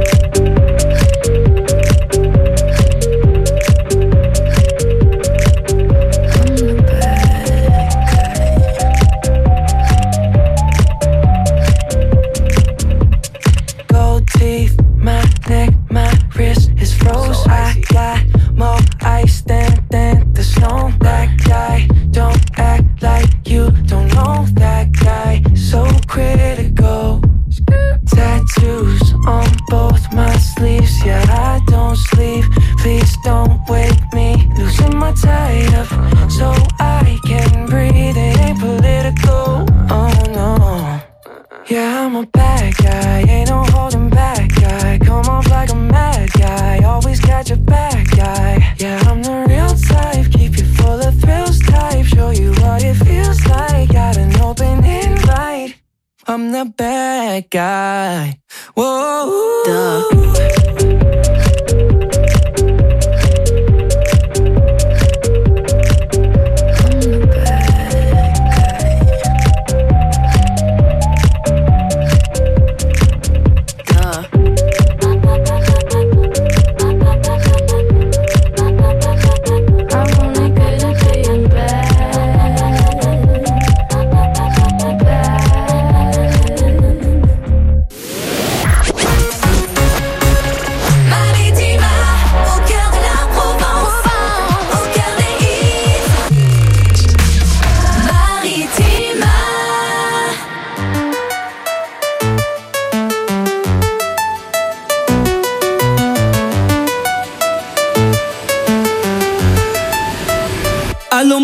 Gold teeth, my neck, my wrist is froze. I got more ice than, than the snow. That guy, don't act like you don't know that guy. So critical. Tattoos on both my sleeves. Yeah, I don't sleep. Please don't wake me. Losing my tide up so I can breathe. It ain't political. Oh no. Yeah, I'm a bad guy. Ain't no holding back guy. Come off like a mad guy. Always got your back guy. Yeah, I'm the real type. Keep you full of thrills type. Show you what it feels like. Got an open invite. I'm the bad guy. Whoa. Duh.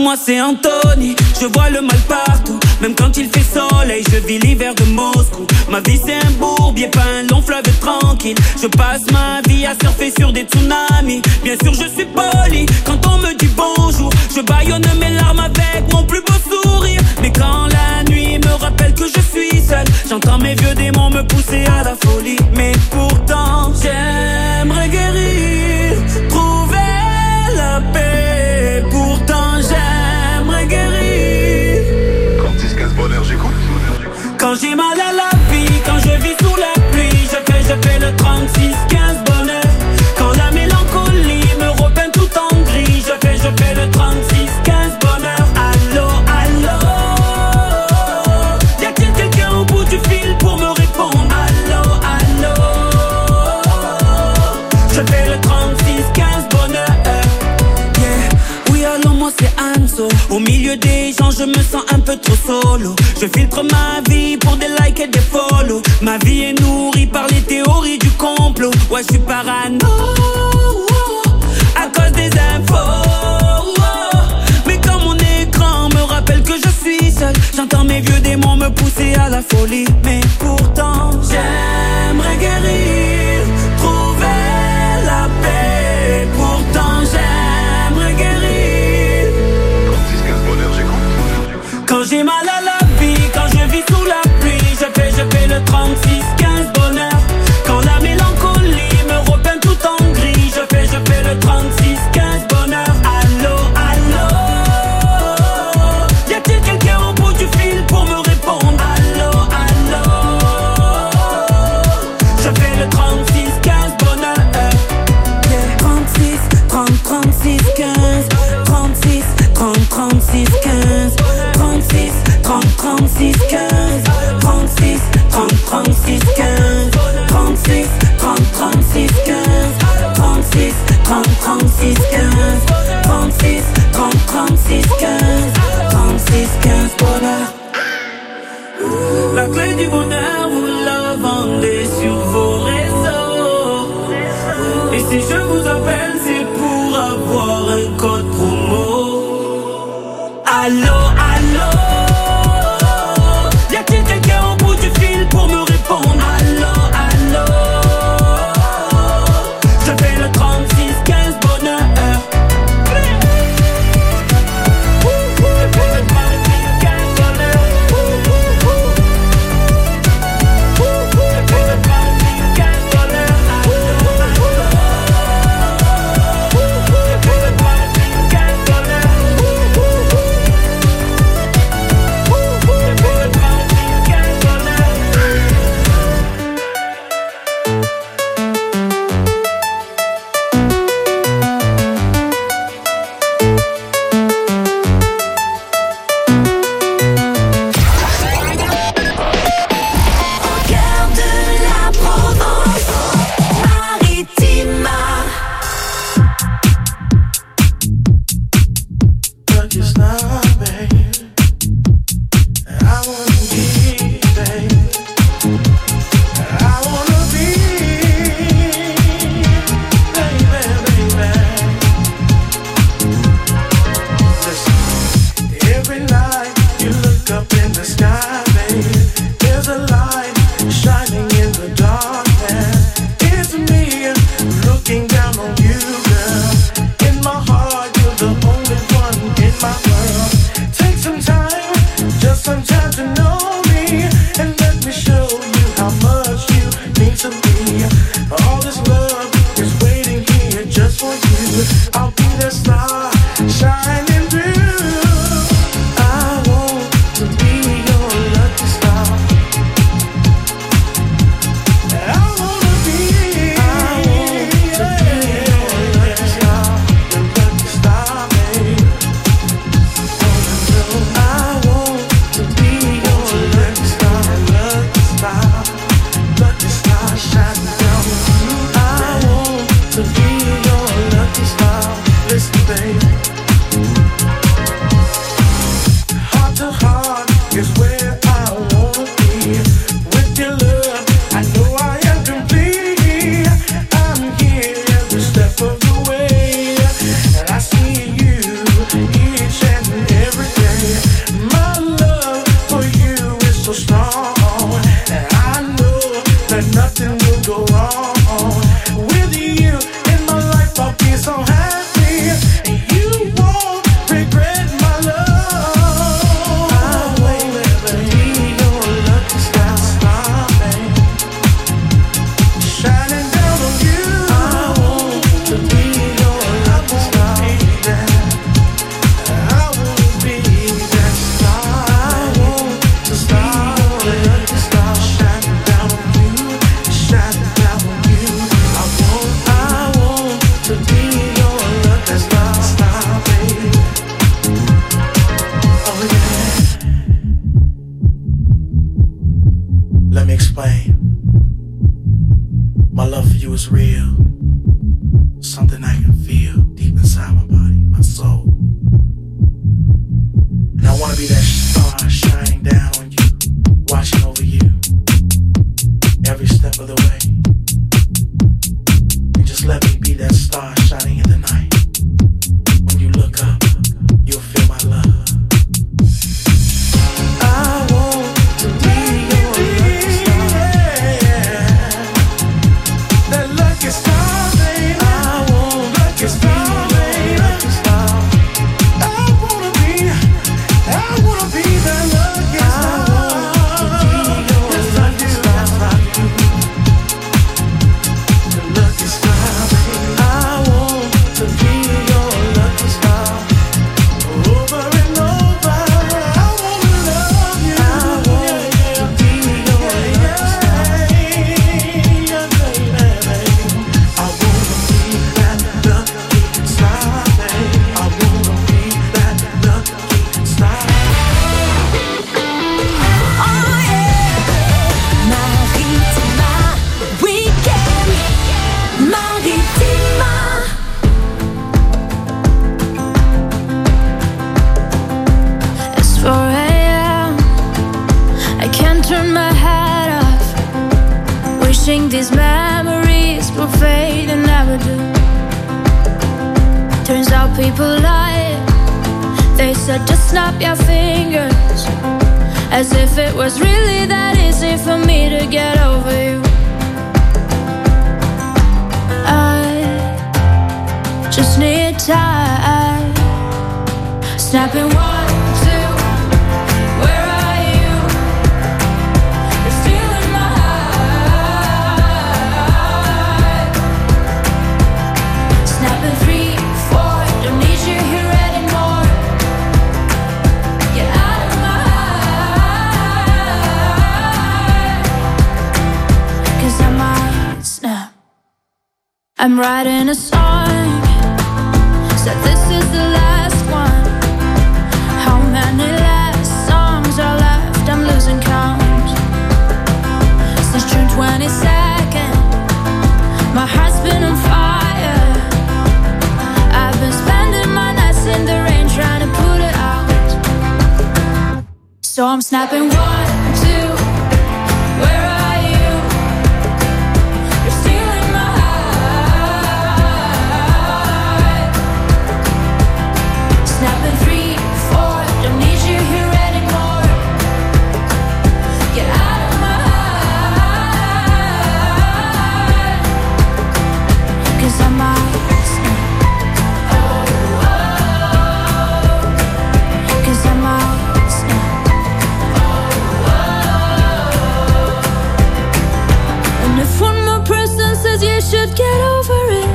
moi c'est Anthony. Je vois le mal partout, même quand il fait soleil. Je vis l'hiver de Moscou. Ma vie c'est un bourbier, pas un long fleuve tranquille. Je passe ma vie à surfer sur des tsunamis. Bien sûr je suis poli quand on me dit bonjour. Je bâillonne mes larmes avec mon plus beau sourire. Mais quand la nuit me rappelle que je suis seul, j'entends mes vieux démons me pousser à la folie. Mais pourtant j'aimerais guérir, trouver la paix. Pourtant j'aimerais guérir. trente-six quinze bonheur, j'écoute. Quand j'ai mal à la vie, quand je vis sous la pluie, je fais, je fais le trente-six quinze bonheur. Quand la mélancolie me repeint tout en gris, je fais, je fais le trente-six quinze bonheur. Allô, allô, y'a-t-il quelqu'un au bout du fil pour me répondre? Allô, allô, je fais le trente-six quinze bonheur. Yeah, oui allô, moi c'est Anso. Au milieu des gens je me sens un peu trop solo. Je filtre ma vie pour des likes et des follow. Ma vie est nourrie par les théories du complot. Ouais je suis parano à cause des infos. Mais quand mon écran me rappelle que je suis seul, j'entends mes vieux démons me pousser à la folie. Mais pourtant j'aimerais guérir, trouver la paix. Pourtant j'aimerais guérir. trente-six quinze bonheur, j'écoute. Quand j'ai mal à la vie, quand je vis sous la pluie, je fais, je fais le trente-six quinze bonheur. Quand la mélancolie me repeint tout en gris, je fais, je fais le trente-six quinze bonheur. Allô, allô, y'a-t-il quelqu'un au bout du fil pour me répondre? Allô, allô, je fais le trente-six quinze bonheur. Yeah. trente-six, trente, trente-six, quinze. trente-six, trente, trente-six, quinze. trente-six, trente, trente-six, quinze. trente-six, trente, trente-six, quinze. trente-six, trente, trente-six, quinze. trente-six, trente, trente-six, quinze. trente-six, trente, trente-six, quinze. trente-six, quinze bonheur. La clé du bonheur, vous la vendez sur vos réseaux. Et si je vous appelle, c'est pour avoir un code promo. Allô, allô, y'a-t-il quelqu'un au bout du fil pour me répondre? Allô, allô, je fais le trente-six quinze bonheur. Je fais le trente-six quinze bonheur. Je fais le trente-six quinze bonheur. Allô, allô, je fais le trente-six quinze bonheur. explain. My love for you is real. Something I can feel deep inside my body, my soul. And I wanna be that star shining down on you, watching over you every step of the way. And just let me be that star shining in the night. When you look up, you'll feel my love. I want to be your lucky star. That lucky star, baby. I want lucky star, baby. Lucky star. I wanna be, I wanna be that lucky star. I want to be your lucky star. The lucky star, baby. I want to be your lucky star. Over and over, I wanna love you. I want to be your lucky star. Yeah, baby. I wanna be that lucky star, baby. I wanna be that lucky star. Oh yeah, Maritima Weekend, Maritima. It's four a.m. I can't turn my head off, wishing these memories will fade and never do. Turns out people lie. They said just snap your fingers, as if it was really that easy for me to get over you. I just need time. Snapping one, two, where are you? You're stealing my heart. Snapping three, four, don't need you here anymore. Get out of my heart. 'Cause I might snap. I'm writing a song, said this is the last one. How many last songs are left? I'm losing count. Since June twenty-second, my heart's been on fire. I've been spending my nights in the rain trying to put it out. So I'm snapping one, two, where are you? You're stealing my heart. Snapping three, four, don't need you here anymore. Get out of my heart. 'Cause I might snap. Oh, oh. 'Cause I might snap. Oh, oh. And if one more person says you should get over it,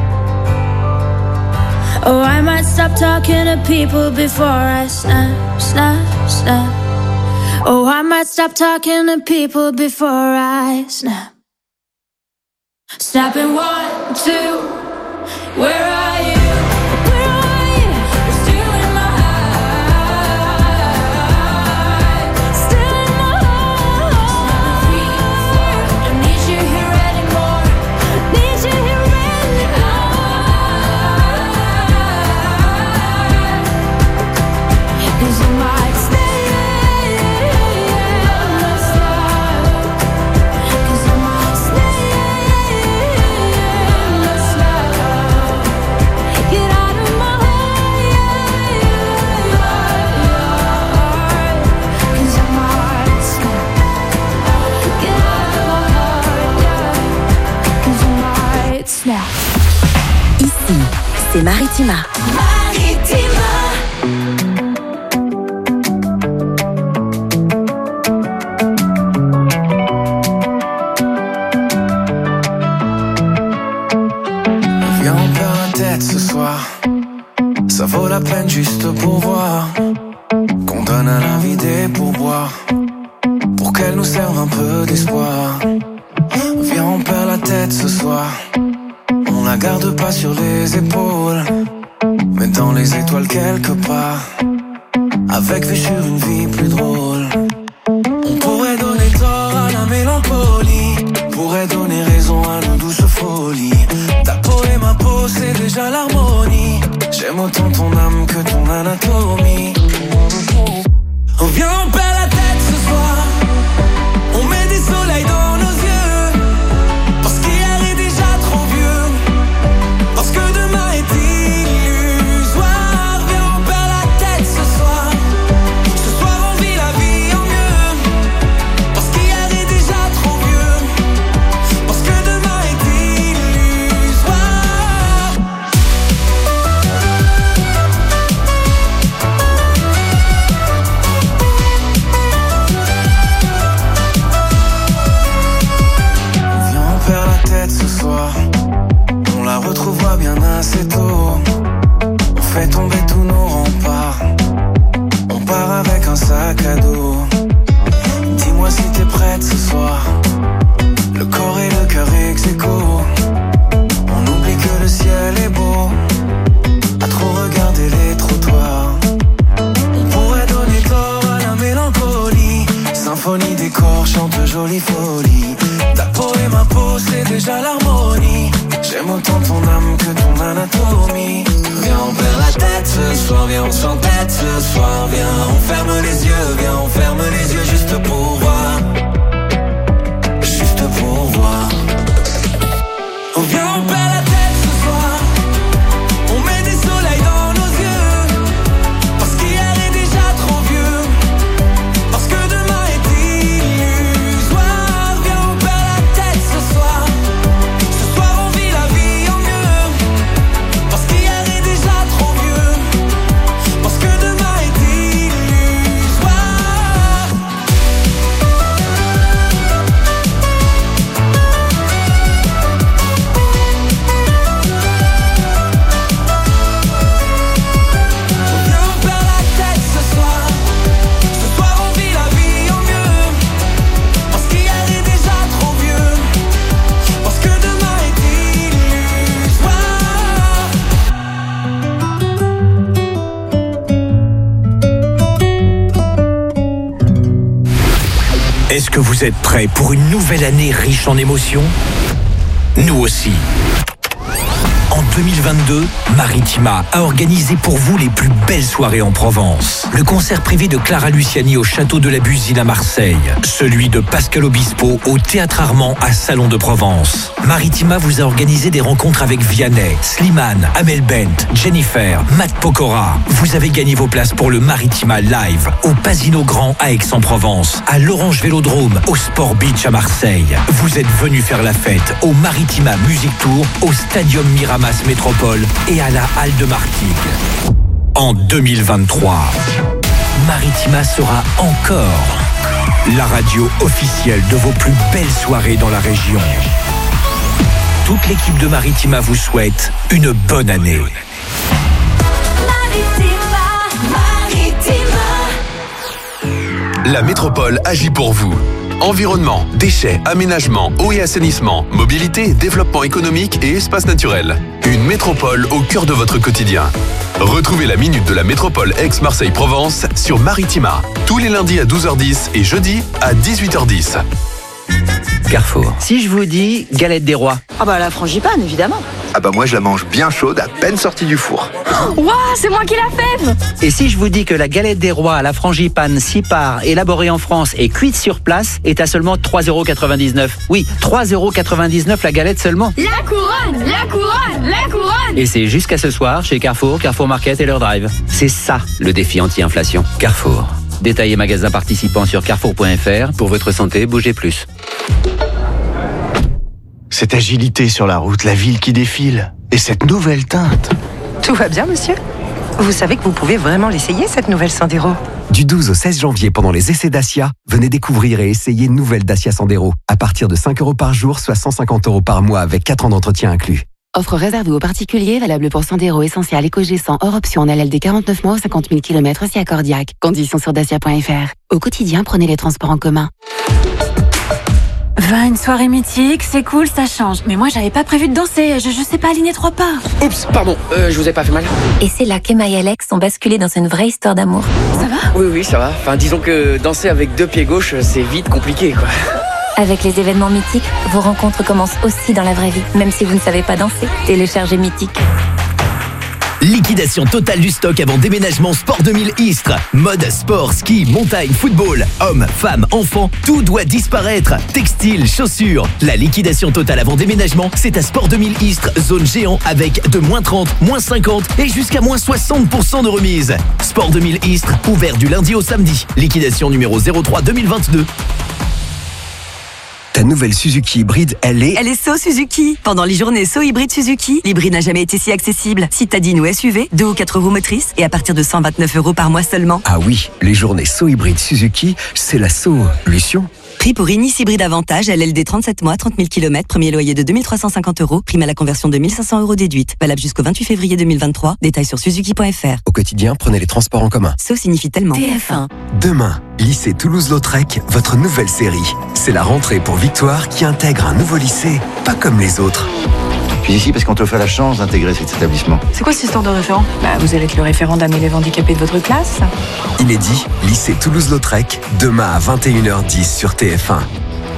oh, I might stop talking to people before I snap, snap, snap. Oh, I might stop talking to people before I snap. Snapping one, two, where are you? Where are you? You're stealing my heart. Stealing my heart. Three, four, don't need you here anymore. Need you here anymore. 'Cause I might stay. Cause I might stay. Get out of my heart. 'Cause I might snap. Get out of my heart. 'Cause I might snap. Ici, c'est Maritima. Maritima. Viens, on perd la tête ce soir. Ça vaut la peine juste pour voir qu'on donne à la vie des pourboires, pour qu'elle nous serve un peu d'espoir. Viens, on perd la tête ce soir. On la garde pas sur les épaules, mais dans les étoiles quelque part, avec vue sur une vie plus drôle. On pourrait donner tort à la mélancolie. tête ce soir. Le corps et le cœur ex aequo. On oublie que le ciel est beau. À trop regarder les trottoirs. On pourrait donner tort à la mélancolie. Symphonie des corps chante jolie folie. Ta peau et ma peau c'est déjà l'harmonie. J'aime autant ton âme que ton anatomie. Viens on perd la tête ce soir. Viens on s'entête ce soir. Viens on ferme les yeux. Viens on ferme les yeux juste pour voir. Juste pour voir. Oh, viens on perd la tête ce soir. On met des soleils dans nos yeux. Parce qu'hier est déjà trop vieux. Parce que demain est illusoire. Viens on perd la tête ce soir. Ce soir on vit la vie en mieux. Parce qu'hier est déjà trop vieux. Parce que demain est illusoire. Viens on perd la tête ce soir. Ce soir on vit la vie en mieux. Parce qu'hier est déjà trop vieux. Parce que demain est illusoire. Est-ce que vous êtes prêts pour une nouvelle année riche en émotions? Nous aussi. En deux mille vingt-deux, Maritima a organisé pour vous les plus belles soirées en Provence. Le concert privé de Clara Luciani au Château de la Busine à Marseille. Celui de Pascal Obispo au Théâtre Armand à Salon de Provence. Maritima vous a organisé des rencontres avec Vianney, Slimane, Amel Bent, Jennifer, Matt Pokora. Vous avez gagné vos places pour le Maritima Live au Pasino Grand à Aix-en-Provence, à l'Orange Vélodrome, au Sport Beach à Marseille. Vous êtes venus faire la fête au Maritima Music Tour, au Stadium Miramas Métropole et à la Halle de Martigues. En deux mille vingt-trois, Maritima sera encore la radio officielle de vos plus belles soirées dans la région. Toute l'équipe de Maritima vous souhaite une bonne année. La métropole agit pour vous. Environnement, déchets, aménagement, eau et assainissement, mobilité, développement économique et espace naturel. Une métropole au cœur de votre quotidien. Retrouvez la Minute de la Métropole Aix-Marseille-Provence sur Maritima. Tous les lundis à douze heures dix et jeudi à dix-huit heures dix. Carrefour. Si je vous dis galette des rois. Ah bah la frangipane, évidemment. Ah bah moi je la mange bien chaude, à peine sortie du four. Waouh, c'est moi qui la fève. Et si je vous dis que la galette des rois à la frangipane six parts, élaborée en France et cuite sur place, est à seulement trois euros quatre-vingt-dix-neuf. Oui, trois euros quatre-vingt-dix-neuf la galette seulement. La couronne, la couronne, la couronne. Et c'est jusqu'à ce soir chez Carrefour, Carrefour Market et leur drive. C'est ça le défi anti-inflation. Carrefour. Détails et magasins participants sur carrefour point f r. Pour votre santé, bougez plus. Cette agilité sur la route, la ville qui défile, et cette nouvelle teinte. Tout va bien, monsieur? Vous savez que vous pouvez vraiment l'essayer, cette nouvelle Sandero? Du douze au seize janvier, pendant les essais Dacia, venez découvrir et essayer une nouvelle Dacia Sandero. À partir de cinq euros par jour, soit cent cinquante euros par mois avec quatre ans d'entretien inclus. Offre réservée aux particuliers, valable pour Sandero Essential Eco-G cent hors option en L L D quarante-neuf mois ou cinquante mille kilomètres si accordiaque. Conditions sur dacia point f r. Au quotidien, prenez les transports en commun. Va, une soirée mythique, c'est cool, ça change. Mais moi, j'avais pas prévu de danser, je, je sais pas aligner trois pas. Oups, pardon, euh, je vous ai pas fait mal. Et c'est là qu'Emma et Alex ont basculé dans une vraie histoire d'amour. Ça va? Oui, oui, ça va. Enfin, disons que danser avec deux pieds gauches, c'est vite compliqué, quoi. Avec les événements mythiques, vos rencontres commencent aussi dans la vraie vie, même si vous ne savez pas danser. Téléchargez Mythique. Liquidation totale du stock avant déménagement Sport deux mille Istres. Mode, sport, ski, montagne, football, hommes, femmes, enfants, tout doit disparaître. Textiles, chaussures. La liquidation totale avant déménagement, c'est à Sport deux mille Istres, zone géant avec de moins trente, moins cinquante et jusqu'à moins soixante pour cent de remise. Sport deux mille Istres, ouvert du lundi au samedi. Liquidation numéro zéro trois deux mille vingt-deux. Ta nouvelle Suzuki hybride, elle est... Elle est So Suzuki. Pendant les journées So hybride Suzuki, l'hybride n'a jamais été si accessible. Citadine ou S U V, deux ou quatre roues motrices et à partir de cent vingt-neuf euros par mois seulement. Ah oui, les journées So hybride Suzuki, c'est la solution. Prix pour Inis Hybride Avantage, L L D trente-sept mois, trente mille kilomètres, premier loyer de deux mille trois cent cinquante euros, prime à la conversion de mille cinq cents euros déduite. Valable jusqu'au vingt-huit février deux mille vingt-trois. Détails sur suzuki point f r. Au quotidien, prenez les transports en commun. Ça signifie tellement. T F un. Demain, lycée Toulouse-Lautrec, votre nouvelle série. C'est la rentrée pour Victoire qui intègre un nouveau lycée, pas comme les autres. Je suis ici parce qu'on te fait la chance d'intégrer cet établissement. C'est quoi cette histoire de référent? Bah, vous allez être le référent d'un élève handicapé de votre classe. Inédit, lycée Toulouse-Lautrec, demain à vingt et une heures dix sur T F un.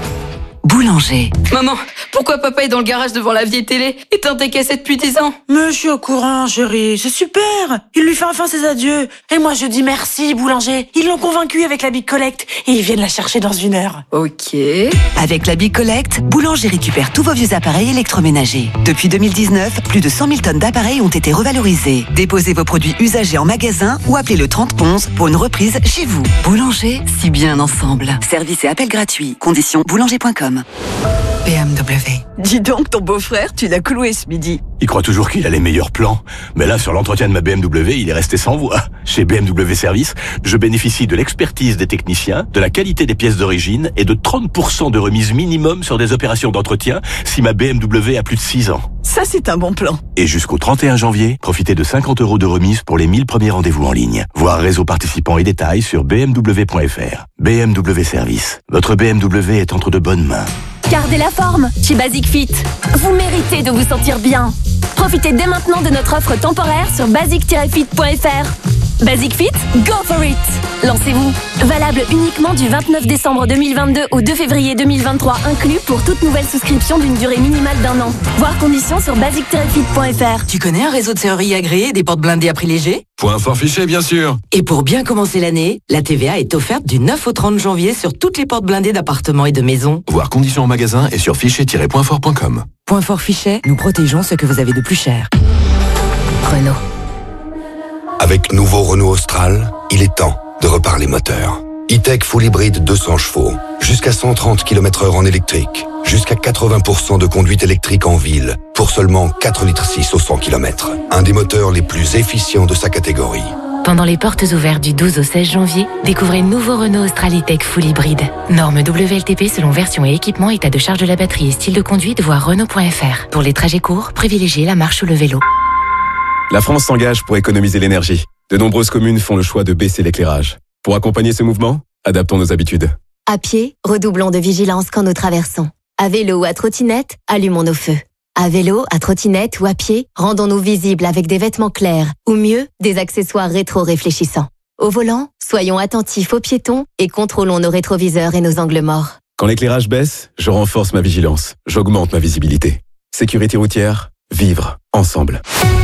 Boulanger. Maman, pourquoi papa est dans le garage devant la vieille télé? Éteins tes cassettes depuis dix ans. Mais je suis au courant, chérie. C'est super. Il lui fait enfin ses adieux. Et moi, je dis merci, Boulanger. Ils l'ont convaincu avec la Big Collect. Et ils viennent la chercher dans une heure. Ok. Avec la Big Collect, Boulanger récupère tous vos vieux appareils électroménagers. Depuis deux mille dix-neuf, plus de cent mille tonnes d'appareils ont été revalorisés. Déposez vos produits usagés en magasin ou appelez le trente onze pour une reprise chez vous. Boulanger, si bien ensemble. Service et appel gratuit. Conditions boulanger point com. B M W. Dis donc, ton beau-frère, tu l'as cloué ce midi. Il croit toujours qu'il a les meilleurs plans. Mais là, sur l'entretien de ma B M W, il est resté sans voix. Chez B M W Service, je bénéficie de l'expertise des techniciens, de la qualité des pièces d'origine et de trente pour cent de remise minimum sur des opérations d'entretien si ma B M W a plus de six ans. Ça, c'est un bon plan. Et jusqu'au trente et un janvier, profitez de cinquante euros de remise pour les mille premiers rendez-vous en ligne. Voir réseau participant et détails sur b m w point f r. B M W Service. Votre B M W est entre de bonnes mains. Gardez la forme chez Basic Fit. Vous méritez de vous sentir bien. Profitez dès maintenant de notre offre temporaire sur basic tiret fit point f r. Basic Fit, go for it! Lancez-vous. Valable uniquement du vingt-neuf décembre deux mille vingt-deux au deux février deux mille vingt-trois inclus pour toute nouvelle souscription d'une durée minimale d'un an. Voir conditions sur basic tiret fit point f r. Tu connais un réseau de serrurerie agréé et des portes blindées à prix léger? Point fort fiché, bien sûr. Et pour bien commencer l'année, la T V A est offerte du neuf au trente janvier sur toutes les portes blindées d'appartements et de maisons. Voir conditions en magasin et sur fichet tiret point fort point com. Point fort Fichet, nous protégeons ce que vous avez de plus cher. Renault. Avec nouveau Renault Austral, il est temps de reparler moteur. E-Tech Full Hybride deux cents chevaux, jusqu'à cent trente kilomètres heure en électrique, jusqu'à quatre-vingts pour cent de conduite électrique en ville, pour seulement quatre virgule six litres au cent kilomètres. Un des moteurs les plus efficients de sa catégorie. Pendant les portes ouvertes du douze au seize janvier, découvrez le nouveau Renault Austral E-Tech Full Hybride. Norme W L T P selon version et équipement, état de charge de la batterie et style de conduite, voir Renault point f r. Pour les trajets courts, privilégiez la marche ou le vélo. La France s'engage pour économiser l'énergie. De nombreuses communes font le choix de baisser l'éclairage. Pour accompagner ce mouvement, adaptons nos habitudes. À pied, redoublons de vigilance quand nous traversons. À vélo ou à trottinette, allumons nos feux. À vélo, à trottinette ou à pied, rendons-nous visibles avec des vêtements clairs, ou mieux, des accessoires rétro-réfléchissants. Au volant, soyons attentifs aux piétons et contrôlons nos rétroviseurs et nos angles morts. Quand l'éclairage baisse, je renforce ma vigilance. J'augmente ma visibilité. Sécurité routière, vivre ensemble.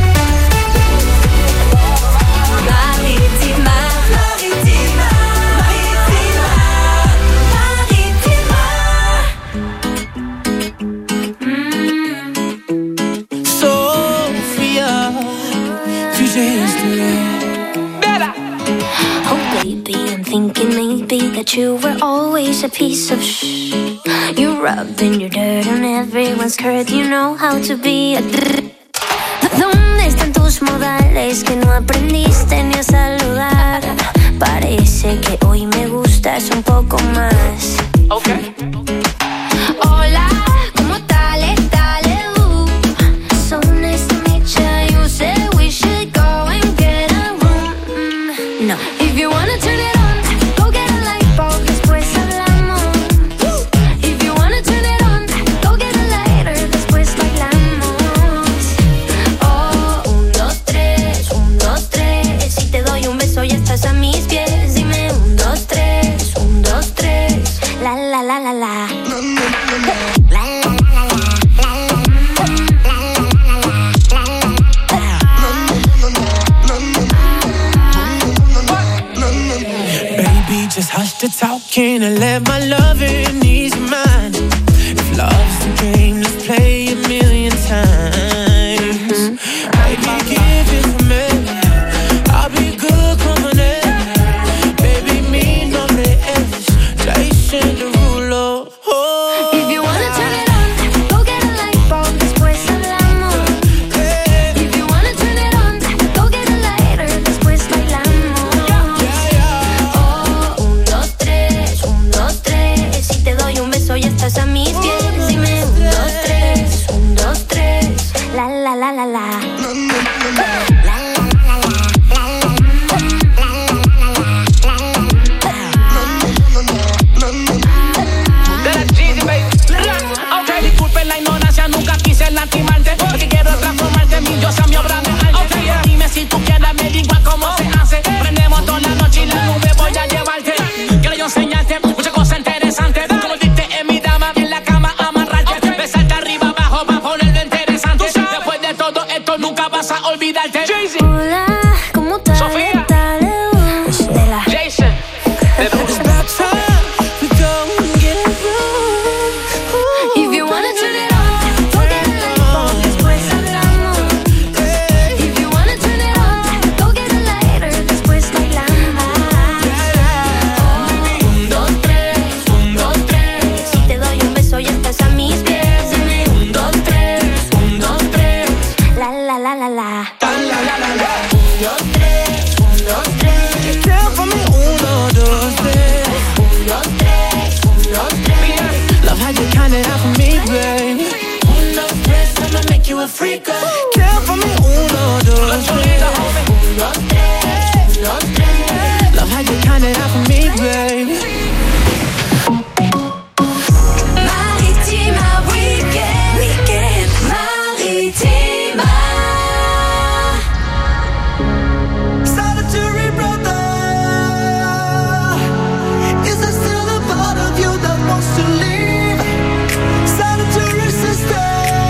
Thinking maybe that you were always a piece of shh. You rubbed in your dirt on everyone's skirt. You know how to be a d- ¿Dónde están tus modales que no aprendiste ni a saludar? Parece que hoy me gustas un poco más. Okay. Hola, ¿cómo tal? Dale, uh. So nice to meet you. You said we should go and get a room. Mm. No. If you wanna turn it on, go get a light bulb, después hablamos. If you wanna turn it on, go get a lighter, después bailamos. Oh, un, dos, tres, un, dos, tres. Si te doy un beso ya estás a mis pies. Dime un, dos, tres, un, dos, tres. La, la, la, la, la. Just hush the talking and let my loving ease your mind. If love's the game, let's play a million times. Baby, give it to me. I'll be good company. Baby, me no me es Jason Derulo. Oh. If you wanna turn it on, go get a light bulb, después hablamos. If you wanna turn it on, go get a lighter, después bailamos. Oh, un, dos, tres, un, dos, tres. Si te la la. Ok, disculpe la ignorancia, nunca quise lastimarte. Porque quiero transformarte en mi diosa, mi obra de arte. Okay, dime si tú quieres, me digo cómo se hace. Prendemos toda la noche y la nube voy a llevarte. Quiero yo enseñarte muchas cosas interesantes. Convertirte en mi dama, en la cama amarrarte. Besarte arriba, abajo, para ponerlo interesante. Después de todo esto nunca vas a olvidarte. Hola, ¿cómo estás? Sofía. De la Jason. It's about time we go and get it wrong. If you wanna turn it on, go get a light, después hablamos. If you wanna turn it on, go get a lighter, después bailamos. Un, dos, tres, un, dos, tres. Si te doy un beso y estás a mis pies. Un, dos, tres, un, dos, tres. La la la la la. Un, dos, tres, un, dos, tres. Tell for me uno, dos, tres. Un, dos, tres, un, dos, tres. Love how you count it out for me, babe. Un, dos, tres, I'ma make you a freak. Tell for me uno, dos, tres. Un, dos, tres, un, dos, tres. Love how you count it out for me, babe. Maritima Weekend, Weekend, Maritima. Solitary brother, is there still a part of you that wants to leave? Solitary sister,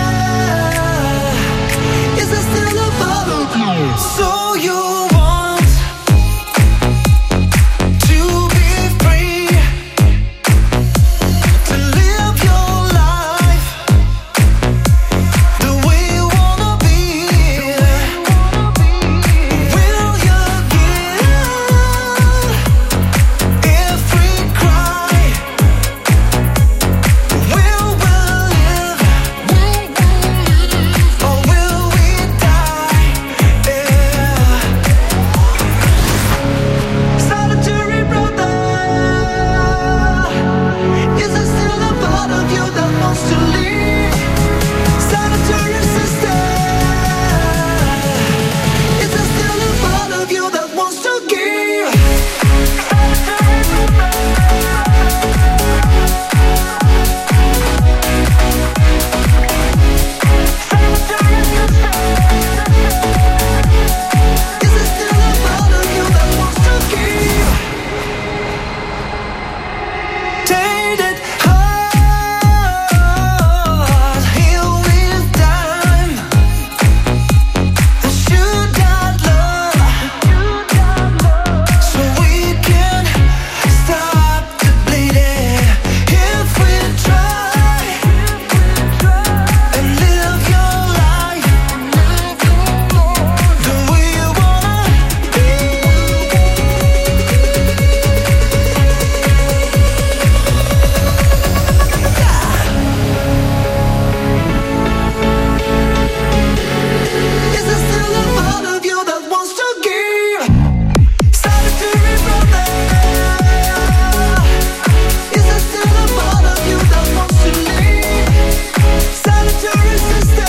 is there still a part of you? So you want to be free, to live your life the way you wanna be. Will you give if we cry? Will we live or will we die? Yeah. Solitary brother, is there still a part of you that wants to leave? Solitary sister, is there still a part of you that wants to give? Is there still a part of you that wants to give? Tainted heart, heal with time. Should not love, so we can stop the bleeding. If we try and live your life the way you wanna be. Is there still a part of you that wants to give? Solitary brother, is there still a part of you that wants to leave? Solitary sister,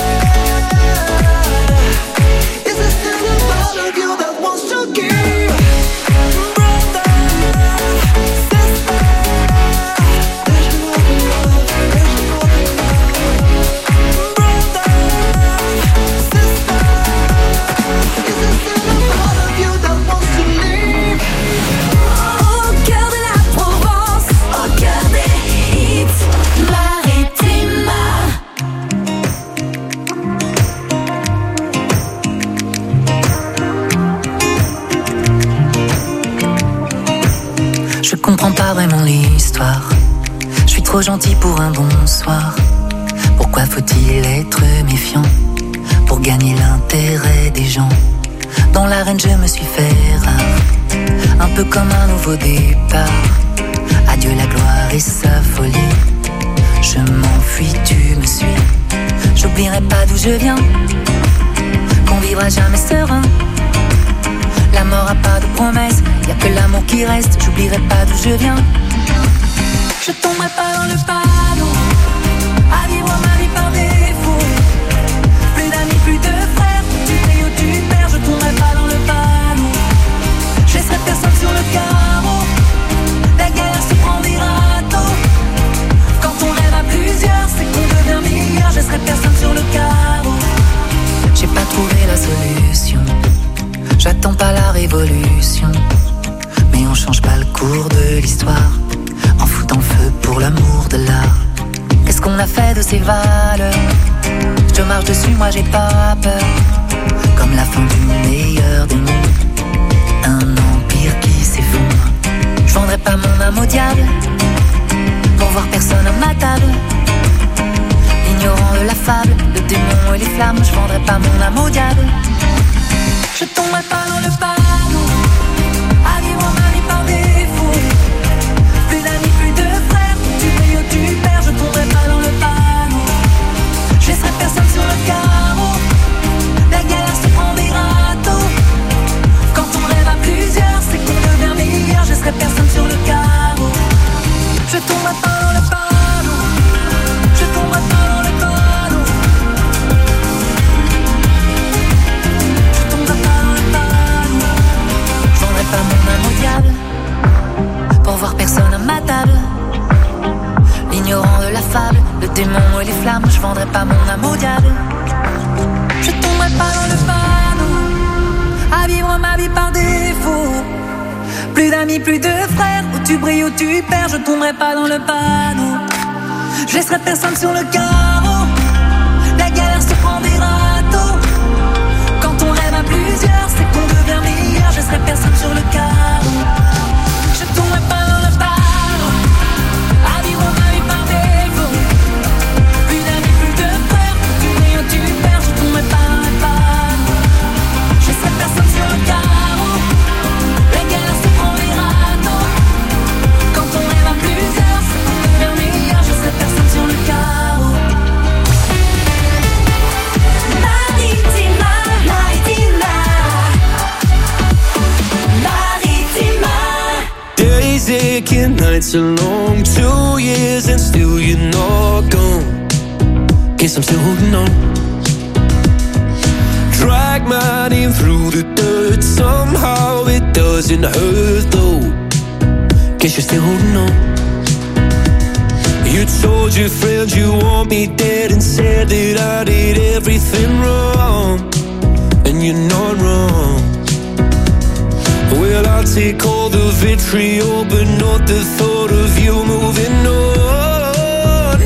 is there still a part of you that wants to give? Brother, sister, there's no other love, there's no other love. Brother, sister, is there still a part of you that wants to leave? Au cœur de la Provence, au cœur des hits, Maritima. Je comprends pas vraiment l'histoire. Je suis trop gentil pour un bonsoir. Pourquoi faut-il être méfiant pour gagner l'intérêt des gens? Dans l'arène je me suis fait rare, un peu comme un nouveau départ. Adieu la gloire et sa folie. Je m'enfuis, tu me suis. J'oublierai pas d'où je viens, qu'on vivra jamais serein. La mort a pas de promesse, y a que l'amour qui reste. J'oublierai pas d'où je viens. Je tomberai pas dans le panneau, à vivre ma vie par défaut. Plus d'amis, plus de qu'on a fait de ces valeurs. Je marche dessus, moi j'ai pas peur. Comme la fin du meilleur des mondes, un empire qui s'effondre. Je vendrai pas mon âme au diable pour voir personne à ma table. Ignorant de la fable, le démon et les flammes, je vendrai pas mon âme au diable. Je tomberai pas dans le panneau, à vivre ma vie par défaut. Plus d'amis, plus de frères, tu payes ou tu perds, je tomberai pas dans le panneau. Je laisserai personne sur le carreau, la galère se prend des râteaux. Quand on rêve à plusieurs, c'est qu'on devient meilleur, je laisserai personne sur le carreau. Je tomberai pas dans le panneau, je tomberai pas dans le panneau. Je tomberai pas dans le panneau. Je vendrai pas mon âme au diable pour voir personne à ma table. L'ignorant de la fable, le démon et les flammes, je vendrai pas mon âme au diable. Je tomberai pas dans le panneau, à vivre ma vie par défaut. Plus d'amis, plus de frères, où tu brilles, où tu perds, je tomberai pas dans le panneau. Je laisserai personne sur le carreau, la galère se prend des râteaux. Quand on rêve à plusieurs, c'est qu'on devient meilleur, je laisserai personne sur le carreau. Je tomberai pas dans le panneau, à vivre ma vie par défaut. Plus d'amis, plus de frères, où tu brilles, où tu perds, je tomberai pas dans le panneau. Je laisserai personne sur le carreau, la galère se prend des râteaux. Quand on rêve à plusieurs, c'est qu'on devient meilleur, je laisserai personne sur le carreau. Maritima, Maritima, Maritima. Days aching, nights are long. Two years and still you're not gone. Guess I'm still holding on. Drag my name through the dirt. Somehow it doesn't hurt though. Guess you're still holding on. You told your friends you want me dead and said that I did everything wrong. And you're not wrong. Well, I'll take all the vitriol, but not the thought of you moving on.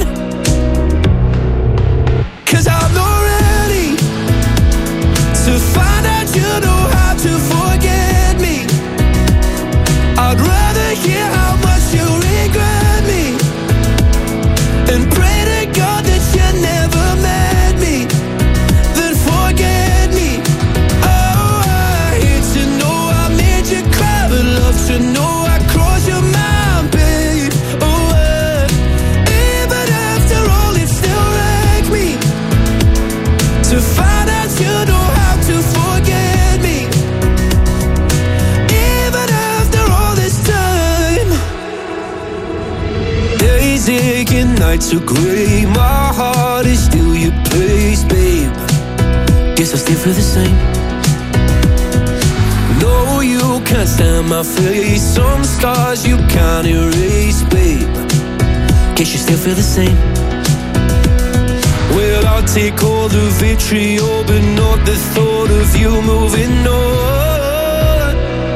'Cause I'm not ready to find out you know how to forget me. I'd rather hear how much you regret me and pray to God that you never met me, then forget me. Oh, I hate to know I made you cry, but love to know I crossed your mind, babe. Oh, uh, even after all, it still wrecks me to find out you know how to forget me. Even after all this time, days aching, nights are gray. My heart is still your place, babe. Guess I still feel the same. No, you can't stand my face. Some scars you can't erase, babe. Guess you still feel the same. Well, I'll take all the vitriol, but not the thought of you moving on.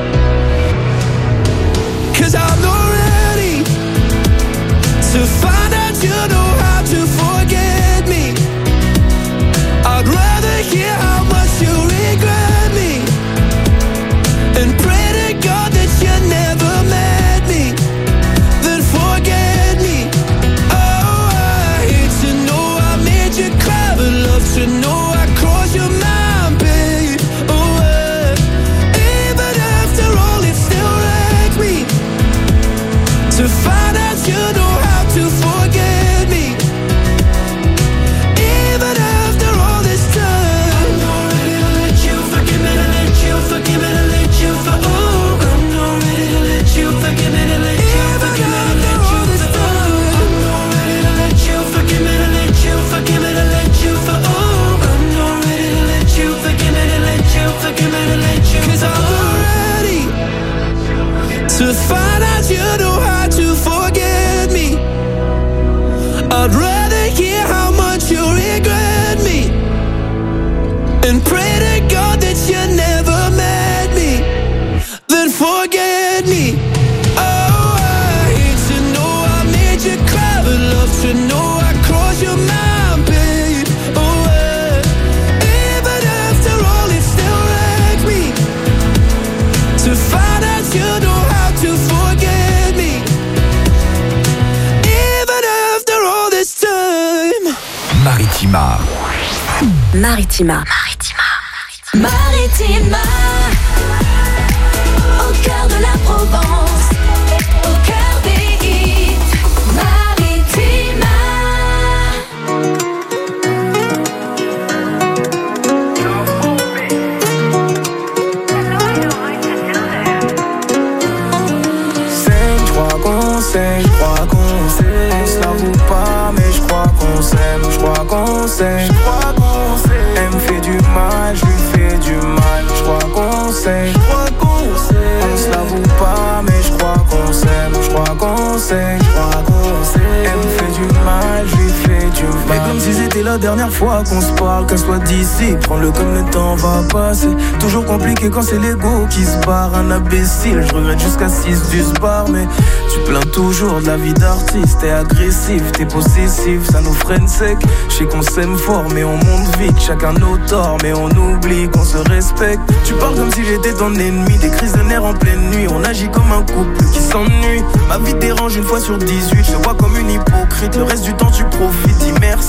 'Cause I'm not ready to find out you know how to forget me. I'd rather hear how much you regret me and pray to God that you never met me, then forget me. Oh, I hate to know I made you cry, but love to know I crossed your mind, babe. Oh, uh, even after all, it still wrecks me to find out you know how to forget me. Even after all this time, I'm not ready to let you forgive me, to let you forgive me, to let you for. Oh, I'm not ready to let you forgive me, to let you forgive me, to let you for. I'm not ready to let you forgive me, to let you forgive me, to let you for. Oh, I'm not ready to let you forgive me, to let you forgive me, to let you. 'Cause I'm not ready to find out you know how to forget me. I'd rather hear how much you regret me and pray to God that you never met me, then forget me. Oh, I hate to know I made you cry, but love to know I crossed Maritima. Maritima. Maritima. Maritima. Au cœur de la Provence. Au cœur des hits. Maritima. Je crois qu'on sait, je crois qu'on sait. On se l'avoue pas, mais je crois qu'on s'aime. Je crois qu'on sait, je crois qu'on sait. Elle me fait du mal, je lui fais du mal. Je crois qu'on sait, je crois qu'on sait. On se l'avoue pas, mais je crois qu'on s'aime. Je crois qu'on sait, je crois qu'on sait. Elle me fait du mal, je lui fais du mal. Mais comme si c'était la dernière fois qu'on se parle, casse-toi d'ici, prends-le comme le temps va passer. Toujours compliqué quand c'est l'ego qui se barre, un imbécile. Je regrette jusqu'à six du bar, mais tu plains toujours de la vie d'artiste. T'es agressif, t'es possessif, ça nous freine sec. Je sais qu'on s'aime fort, mais on monte vite. Chacun nos torts, mais on oublie qu'on se respecte. Tu parles comme si j'étais ton ennemi, des crises de nerfs en pleine nuit. On agit comme un couple qui s'ennuie. Ma vie dérange une fois sur dix-huit. Je te vois comme une hypocrite, le reste du temps tu profites. Dis merci.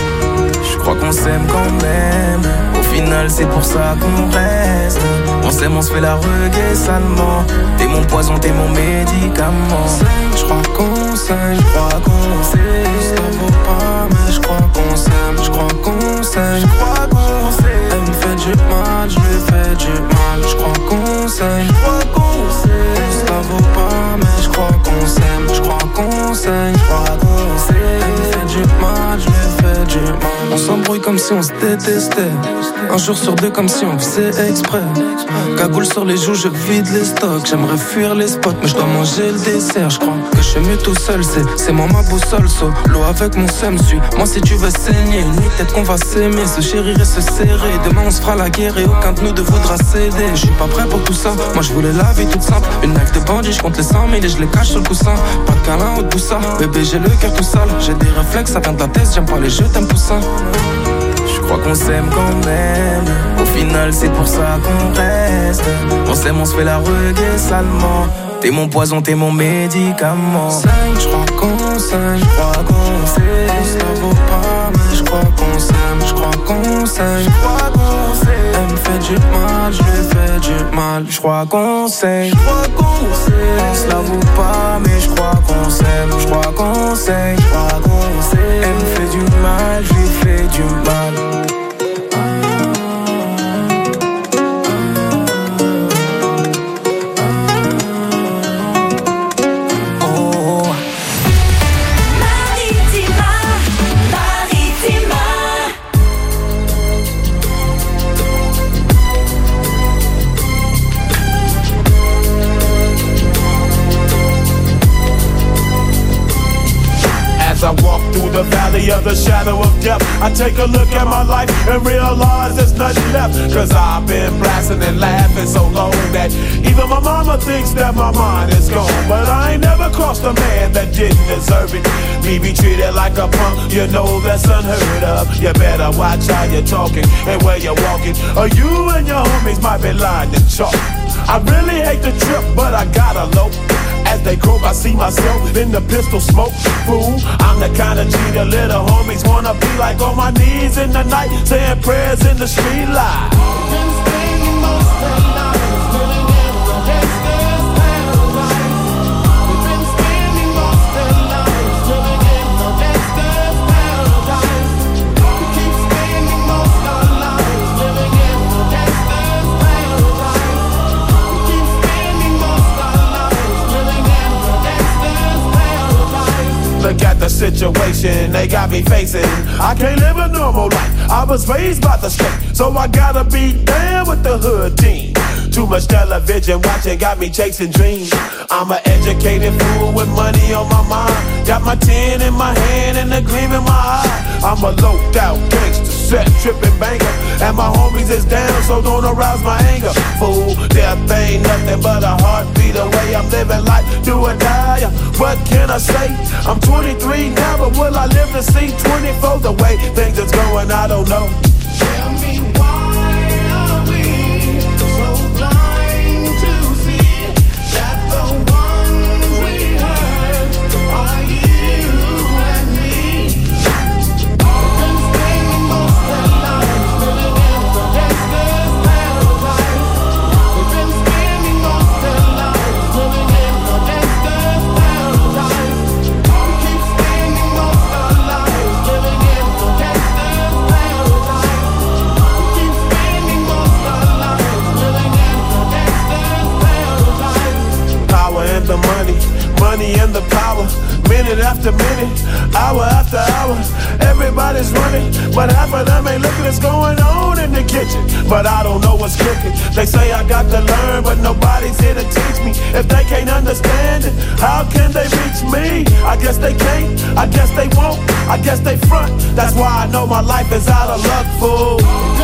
Je crois qu'on s'aime quand même. Au final c'est pour ça qu'on reste. On s'aime, on se fait la reggae salement. T'es mon poison, t'es mon médicament. Je crois qu'on s'aime, je crois qu'on sait. Ça vaut pas mais je crois qu'on s'aime. Je crois qu'on s'aime, je crois qu'on sait. Elle me fait du mal, je lui fais du mal. Je crois qu'on s'aime, je crois qu'on sait. Ça vaut pas mais je crois qu'on s'aime. Je crois qu'on s'aime, je crois qu'on sait. Elle me fait du mal, je lui fais du mal. On s'embrouille comme si on se détestait. Un jour sur deux comme si on faisait exprès. Cagoule sur les joues, je vide les stocks. J'aimerais fuir les spots, mais je dois manger le dessert. Je crois que je suis mieux tout seul, c'est, c'est moi ma boussole. Solo avec mon seum, suis moi si tu veux saigner. Une nuit peut-être qu'on va s'aimer, se chérir et se serrer. Demain on se fera la guerre et aucun de nous ne voudra céder. Je suis pas prêt pour tout ça, moi je voulais la vie toute simple. Une life de bandit, je compte les cent mille et je les cache sur le coussin. Pas de câlin ou de poussa, bébé j'ai le cœur tout sale. J'ai des réflexes, ça vient de la tête, j'aime pas les jeux, t'aimes tout ça. Je crois qu'on s'aime quand même. Au final c'est pour ça qu'on reste. On s'aime, on se fait la reggae salement. T'es mon poison, t'es mon médicament. Je crois qu'on s'aime, je crois qu'on sait. Ça vaut pas mais je crois qu'on s'aime. Je crois qu'on s'aime, je crois qu'on sait. Elle me fait du mal, je lui fais du mal. Je crois qu'on sait, je crois qu'on sait. On se l'avoue pas mais je crois qu'on s'aime. Je crois qu'on sait, je crois qu'on sait. Elle me fait du mal, je lui fais du mal. I walk through the valley of the shadow of death, I take a look at my life and realize there's nothing left. Cause I've been blasting and laughing so long that even my mama thinks that my mind is gone. But I ain't never crossed a man that didn't deserve it. Me be treated like a punk, you know that's unheard of. You better watch how you're talking and where you're walking, or you and your homies might be lying to chalk. I really hate the trip, but I gotta low. As they croak, I see myself in the pistol smoke. Fool, I'm the kind of G the little homies wanna be like, on my knees in the night, saying prayers in the street light. Been spending most of the night living in the gangster's paradise. We've been spending most of the night living in the gangster's paradise. We keep spending most of our lives living in the gangster's paradise. We keep spending most of our lives living in the gangster's paradise. Look at the situation they got me facing. I can't live a normal life. I was raised by the state, so I gotta be down with the hood team. Too much television watching got me chasing dreams. I'm an educated fool with money on my mind. Got my tin in my hand and a gleam in my eye. I'm a loped out gangster, set tripping banker, and my homies is down, so don't arouse my anger. Fool, death ain't nothing but a heartbeat away. I'm living life, do or die. What can I say? I'm twenty-three now, but will I live to see twenty-four? The way things is going, I don't know. Tell me why are we so blind to see that the ones we hurt are you and me? Been everybody's running, but half of them ain't looking what's going on in the kitchen. But I don't know what's cooking. They say I got to learn, but nobody's here to teach me. If they can't understand it, how can they reach me? I guess they can't, I guess they won't, I guess they front. That's why I know my life is out of luck, fool.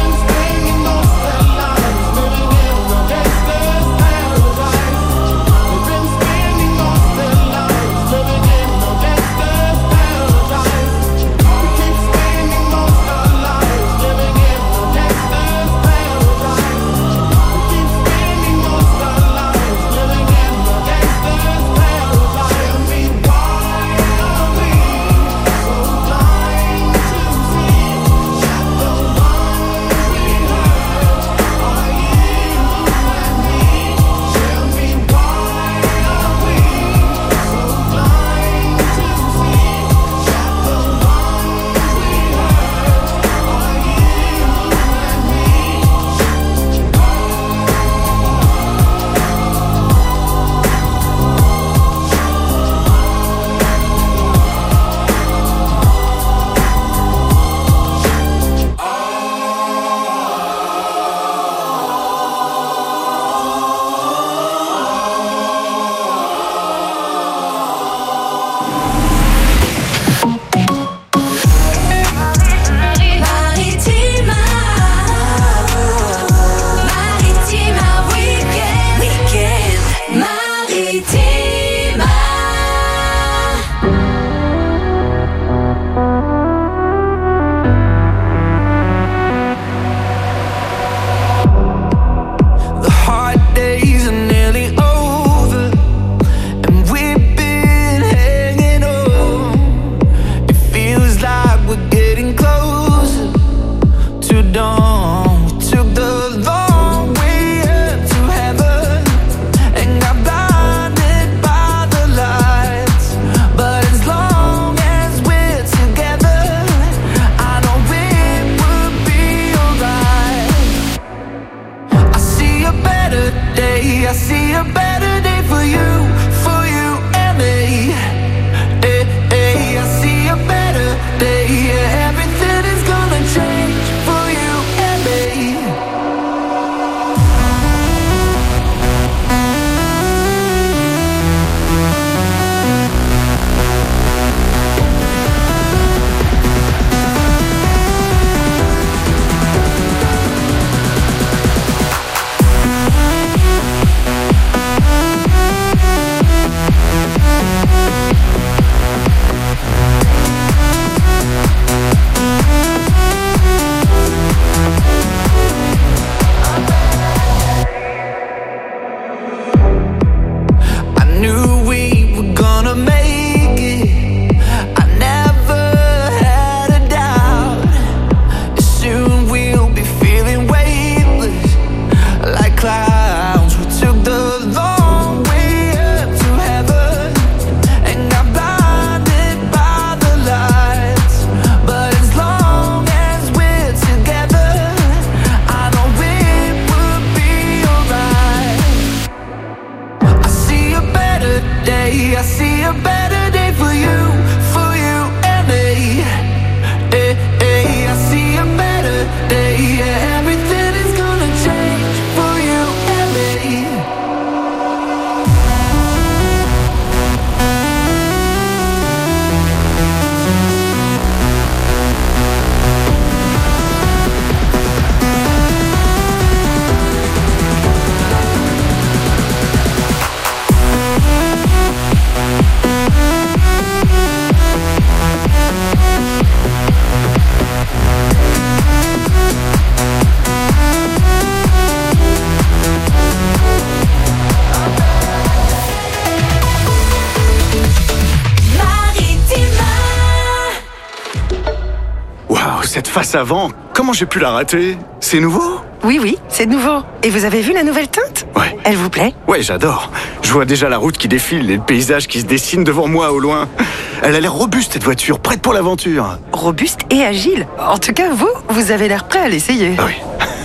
Cette face avant, comment j'ai pu la rater? C'est nouveau? Oui, oui, c'est nouveau. Et vous avez vu la nouvelle teinte? Ouais. Elle vous plaît? Ouais, j'adore. Je vois déjà la route qui défile et le paysage qui se dessine devant moi au loin. Elle a l'air robuste, cette voiture, prête pour l'aventure. Robuste et agile. En tout cas, vous, vous avez l'air prêt à l'essayer. Ah oui.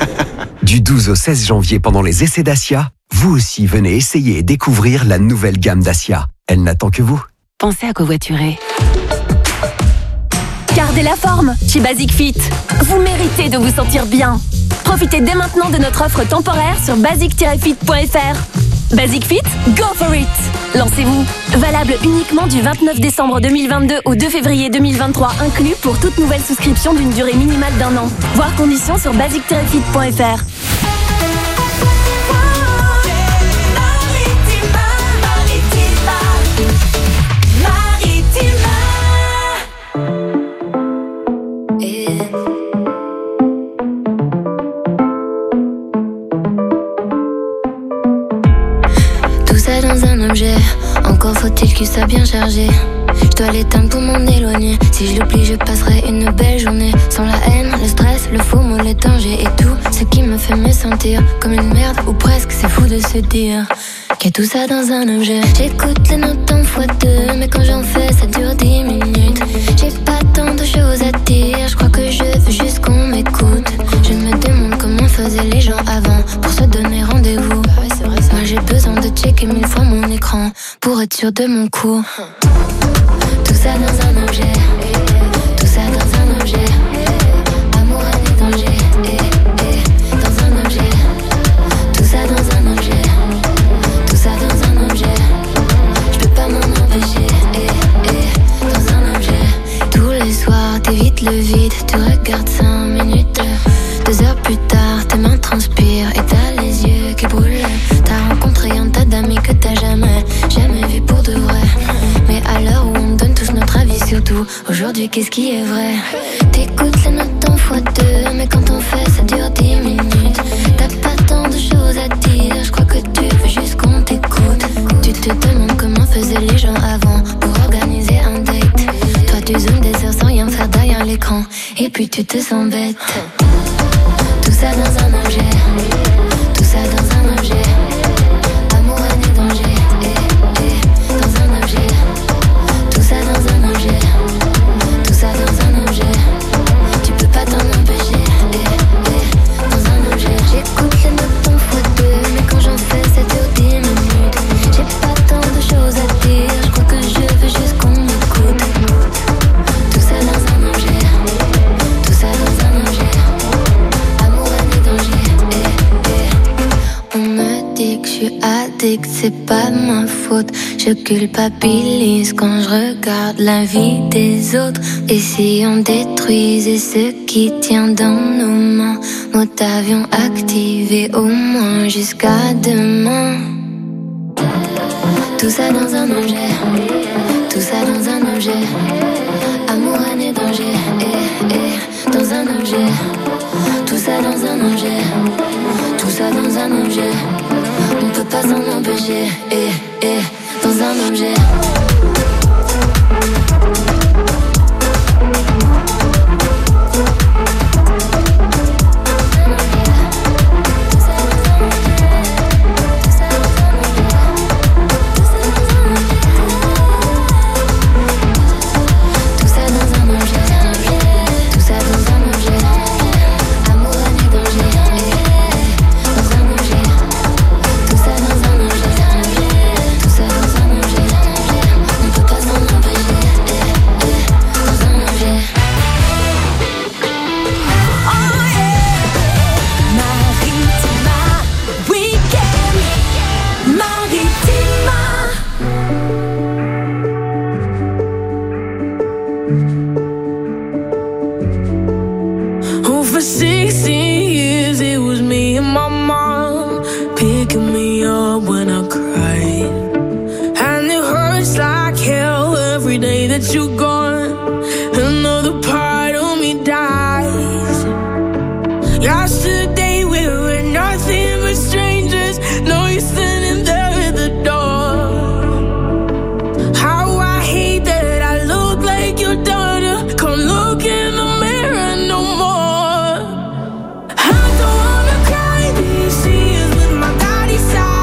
Du douze au seize janvier, pendant les essais Dacia, vous aussi venez essayer et découvrir la nouvelle gamme Dacia. Elle n'attend que vous. Pensez à covoiturer. Car Gardez la forme chez Basic Fit. Vous méritez de vous sentir bien. Profitez dès maintenant de notre offre temporaire sur basic tiret fit point f r. Basic Fit, go for it! Lancez-vous. Valable uniquement du vingt-neuf décembre deux mille vingt-deux au deux février deux mille vingt-trois inclus pour toute nouvelle souscription d'une durée minimale d'un an. Voir conditions sur basic tiret fit point f r. Encore faut-il qu'il soit bien chargé. Je dois l'éteindre pour m'en éloigner. Si je l'oublie, je passerai une belle journée. Sans la haine, le stress, le faux mot, les dangers et tout ce qui me fait me sentir comme une merde ou presque. C'est fou de se dire qu'il y a tout ça dans un objet. J'écoute les notes en fois deux, mais quand j'en fais, ça dure dix minutes. J'ai pas tant de choses à dire. Je crois que je veux juste qu'on m'écoute. Je me demande comment faisaient les gens avant pour se donner rendez-vous. Moi j'ai besoin de checker mille fois mon écran pour être sûr de mon coup. Tout ça dans un objet, tout ça dans un objet. Amour, haine et danger, dans un objet. Tout ça dans un objet, tout ça dans un objet. Je peux pas m'en empêcher, dans un objet. Tous les soirs t'évites le vide, tu regardes cinq minutes. Deux heures plus tard, tes mains transpirent et t'as les yeux qui brûlent. T'as rencontré un tas d'amis que t'as jamais, jamais vu pour de vrai. Mais à l'heure où on donne tous notre avis sur tout, aujourd'hui qu'est-ce qui est vrai? T'écoutes les notes en fois deux, mais quand on fait ça dure dix minutes. T'as pas tant de choses à dire, je crois que tu veux juste qu'on t'écoute. Tu te demandes comment faisaient les gens avant pour organiser un date. Toi tu zoomes des heures sans rien faire derrière l'écran, et puis tu te sens bête. Tout ça dans un objet, tout ça dans un objet. Amour, haine et danger, dans un objet. Tout ça dans un objet, tout ça dans un objet. Tu peux pas t'en empêcher, dans un objet. J'écoute les notes en fois deux, mais quand j'en fais ça dure dix minutes. J'ai pas tant de choses à dire, je crois que je veux juste qu'on m'écoute. Tout ça dans un objet, tout ça dans un objet. On me dit que je suis addict, c'est pas ma faute. Je culpabilise quand je regarde la vie des autres. Et si on détruisait ce qui tient dans nos mains, mode avion activé au moins jusqu'à demain. Tout ça dans un objet, tout ça dans un objet. Amour, haine et danger, eh, eh, dans un objet. Tout ça dans un objet, tout ça dans un objet. On peut pas s'en empêcher, eh, eh, dans un objet.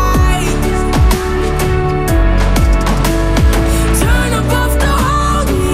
Turn up off the whole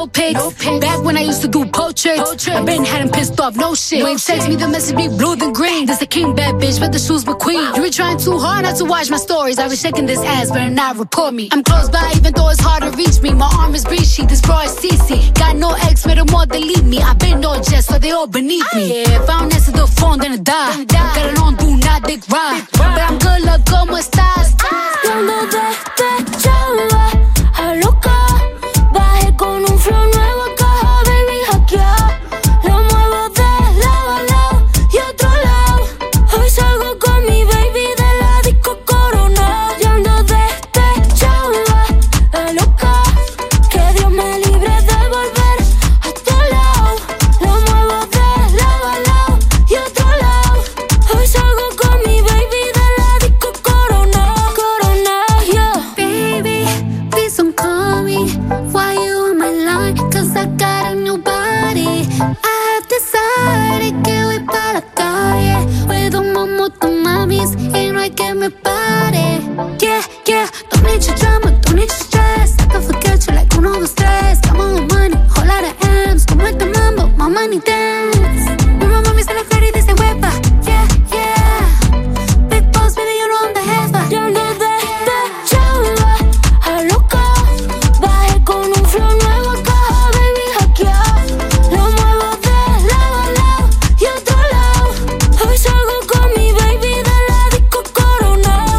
pics. No pics. Back when I used to do portraits. I been had him pissed off, no shit. You ain't text me, the message be blue then green. This a king bad bitch, but the shoes McQueen. You were trying too hard not to watch my stories. I was shaking this ass, better not report me. I'm close by, even though it's hard to reach me. My arm is breachy, this bra is C C. Got no ex, made them all delete me. I been no jet, so they all beneath me. Yeah, if I don't answer the phone, then I die. Got it on, do not dick ride. But I'm good, look, como estás? Cuando despechaba a loca, bajé con un flow nuevo a caja, baby, hackeado. Lo muevo de lado a lado y otro lado. Hoy salgo con mi baby de la disco Corona. Y ando despechaba a loca, que Dios me libre de volver a tu lado. Lo muevo de lado a lado y otro lado. Hoy salgo con mi baby de la disco Corona. Corona, yeah. Baby, please don't call me. Why you on my line? Cause I got a new body. I have decided que voy para la calle. Puedo momoto mamis y no hay que me pare. Yeah, yeah, don't need your drama, don't need your stress. I can forget you like uno, dos, tres. Come on, money, whole lot of M's. Como este mambo, my money dance. Mi mamá me sale fuera y dice huepa. Yeah, yeah. Big boss, baby, you know I'm the jefa. Y ando despechaba a loca, bajé con un flow nuevo a caja, baby, hackeado. Lo muevo de lado a lado y otro lado. Hoy salgo con mi baby de la disco Corona.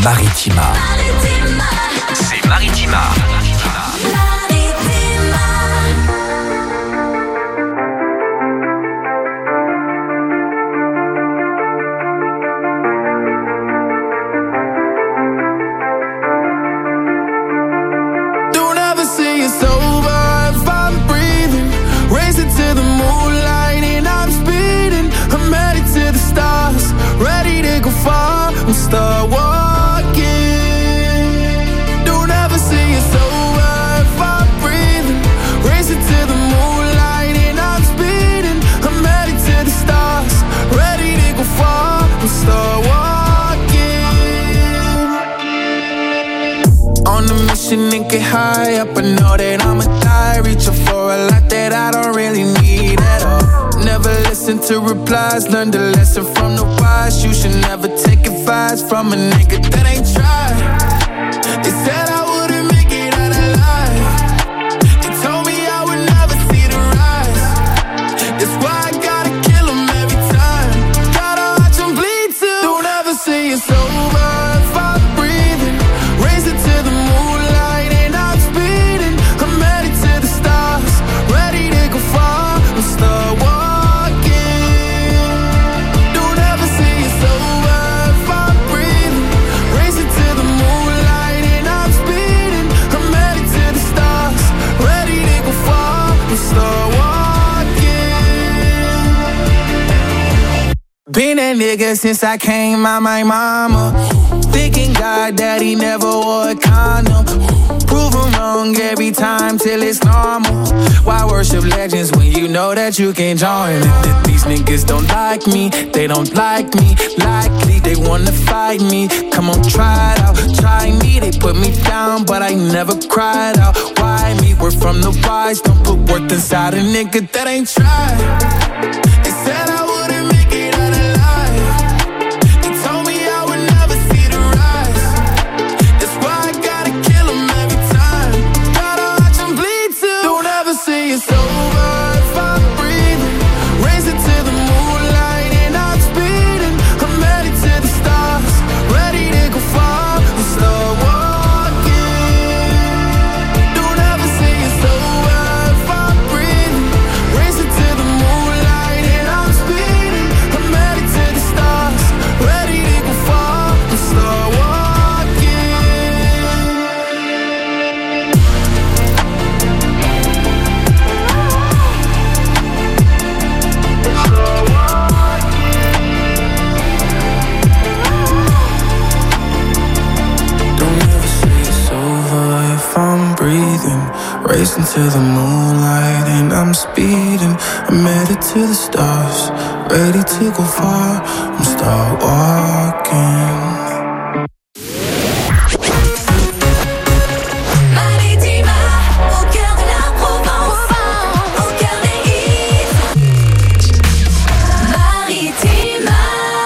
Maritima. C'est Maritima. Don't ever say it's over if I'm breathing. Racing to the moonlight and I'm speeding. I'm headed to the stars, ready to go far and start walking. Don't ever say it's over if I'm breathing. Racing to the moonlight and I'm speeding. I'm headed to the stars, ready to go far and start walking. On a mission and get high up, I know that I'ma die. Reaching for a lot that I don't really need at all. Never listen to replies, learn the lesson from the wise. You should never take advice from a nigga that ain't tried. They said I wouldn't make it out alive. They told me I would never see the rise. That's why I gotta kill 'em every time. Gotta watch 'em bleed too. Don't ever say it's over if I'm breathing. Racing to the moonlight and I'm speeding. I'm headed to the stars, ready to go far and start walking. Don't ever say it's over if I'm breathing. Racing to the moonlight and I'm speeding. I'm headed to the stars, ready to go far and start walking. Been that nigga since I came out my mama. Thinking God that he never wore a condom. Prove him wrong every time till it's normal. Why worship legends when you know that you can't join it? These niggas don't like me, they don't like me. Likely they wanna fight me. Come on, try it out, try me. They put me down, but I never cried out. Why me? We're from the wise. Don't put worth inside a nigga that ain't tried. They said I wouldn't make it out alive. They told me I would never see the rise. That's why I gotta kill 'em every time. Gotta watch 'em bleed too. Don't ever say it's over if I'm breathing. Racing to the moonlight and I'm speeding. I'm headed to the stars, ready to go far and start walking. Don't ever say it's over if I'm breathing. Racing to the moonlight and I'm speeding. I'm headed to the stars, ready to go far and start walking. Don't ever say it's over if I'm breathing. Racing to the moonlight and I'm speeding. I'm headed to the stars, ready to go far and start walking. Maritima, au cœur de la Provence, au cœur des hits. Maritima.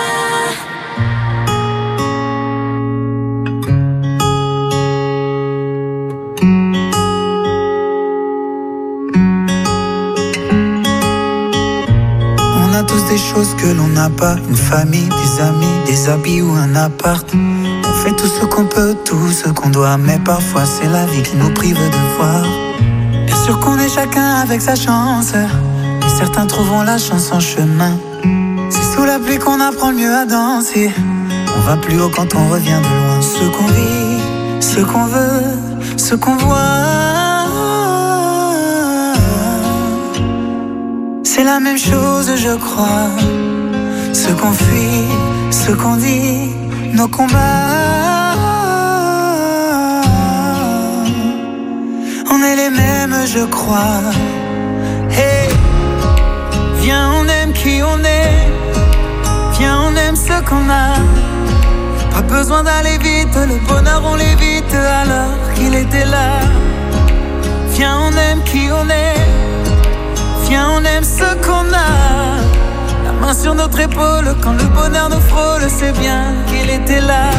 On a tous des choses que l'on n'a pas. Une famille, des amis, des habits ou un appart. On fait tout ce qu'on peut, tout ce qu'on doit. Mais parfois c'est la vie qui nous prive de voir. Bien sûr qu'on est chacun avec sa chance. Mais certains trouveront la chance en chemin. C'est sous la pluie qu'on apprend le mieux à danser. On va plus haut quand on revient de loin. Ce qu'on vit, ce qu'on veut, ce qu'on voit, c'est la même chose je crois. Ce qu'on fuit, ce qu'on dit, nos combats, on est les mêmes je crois. Hey, viens on aime qui on est. Viens on aime ce qu'on a. Pas besoin d'aller vite, le bonheur on l'évite alors qu'il était là. Viens on aime qui on est. Viens on aime ce qu'on a. La main sur notre épaule quand le bonheur nous frôle. C'est bien qu'il était là.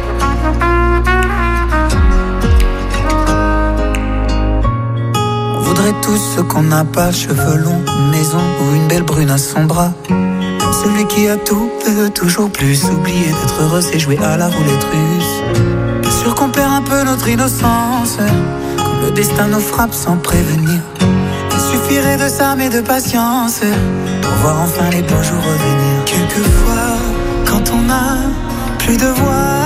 On voudrait tout ce qu'on n'a pas, cheveux longs, une maison ou une belle brune à son bras. Même celui qui a tout peut toujours plus. Oublier d'être heureux, c'est jouer à la roulette russe. Bien sûr qu'on perd un peu notre innocence quand le destin nous frappe sans prévenir. Il suffirait de ça mais de patience pour voir enfin les beaux jours revenir. Quelquefois, quand on a plus de voix,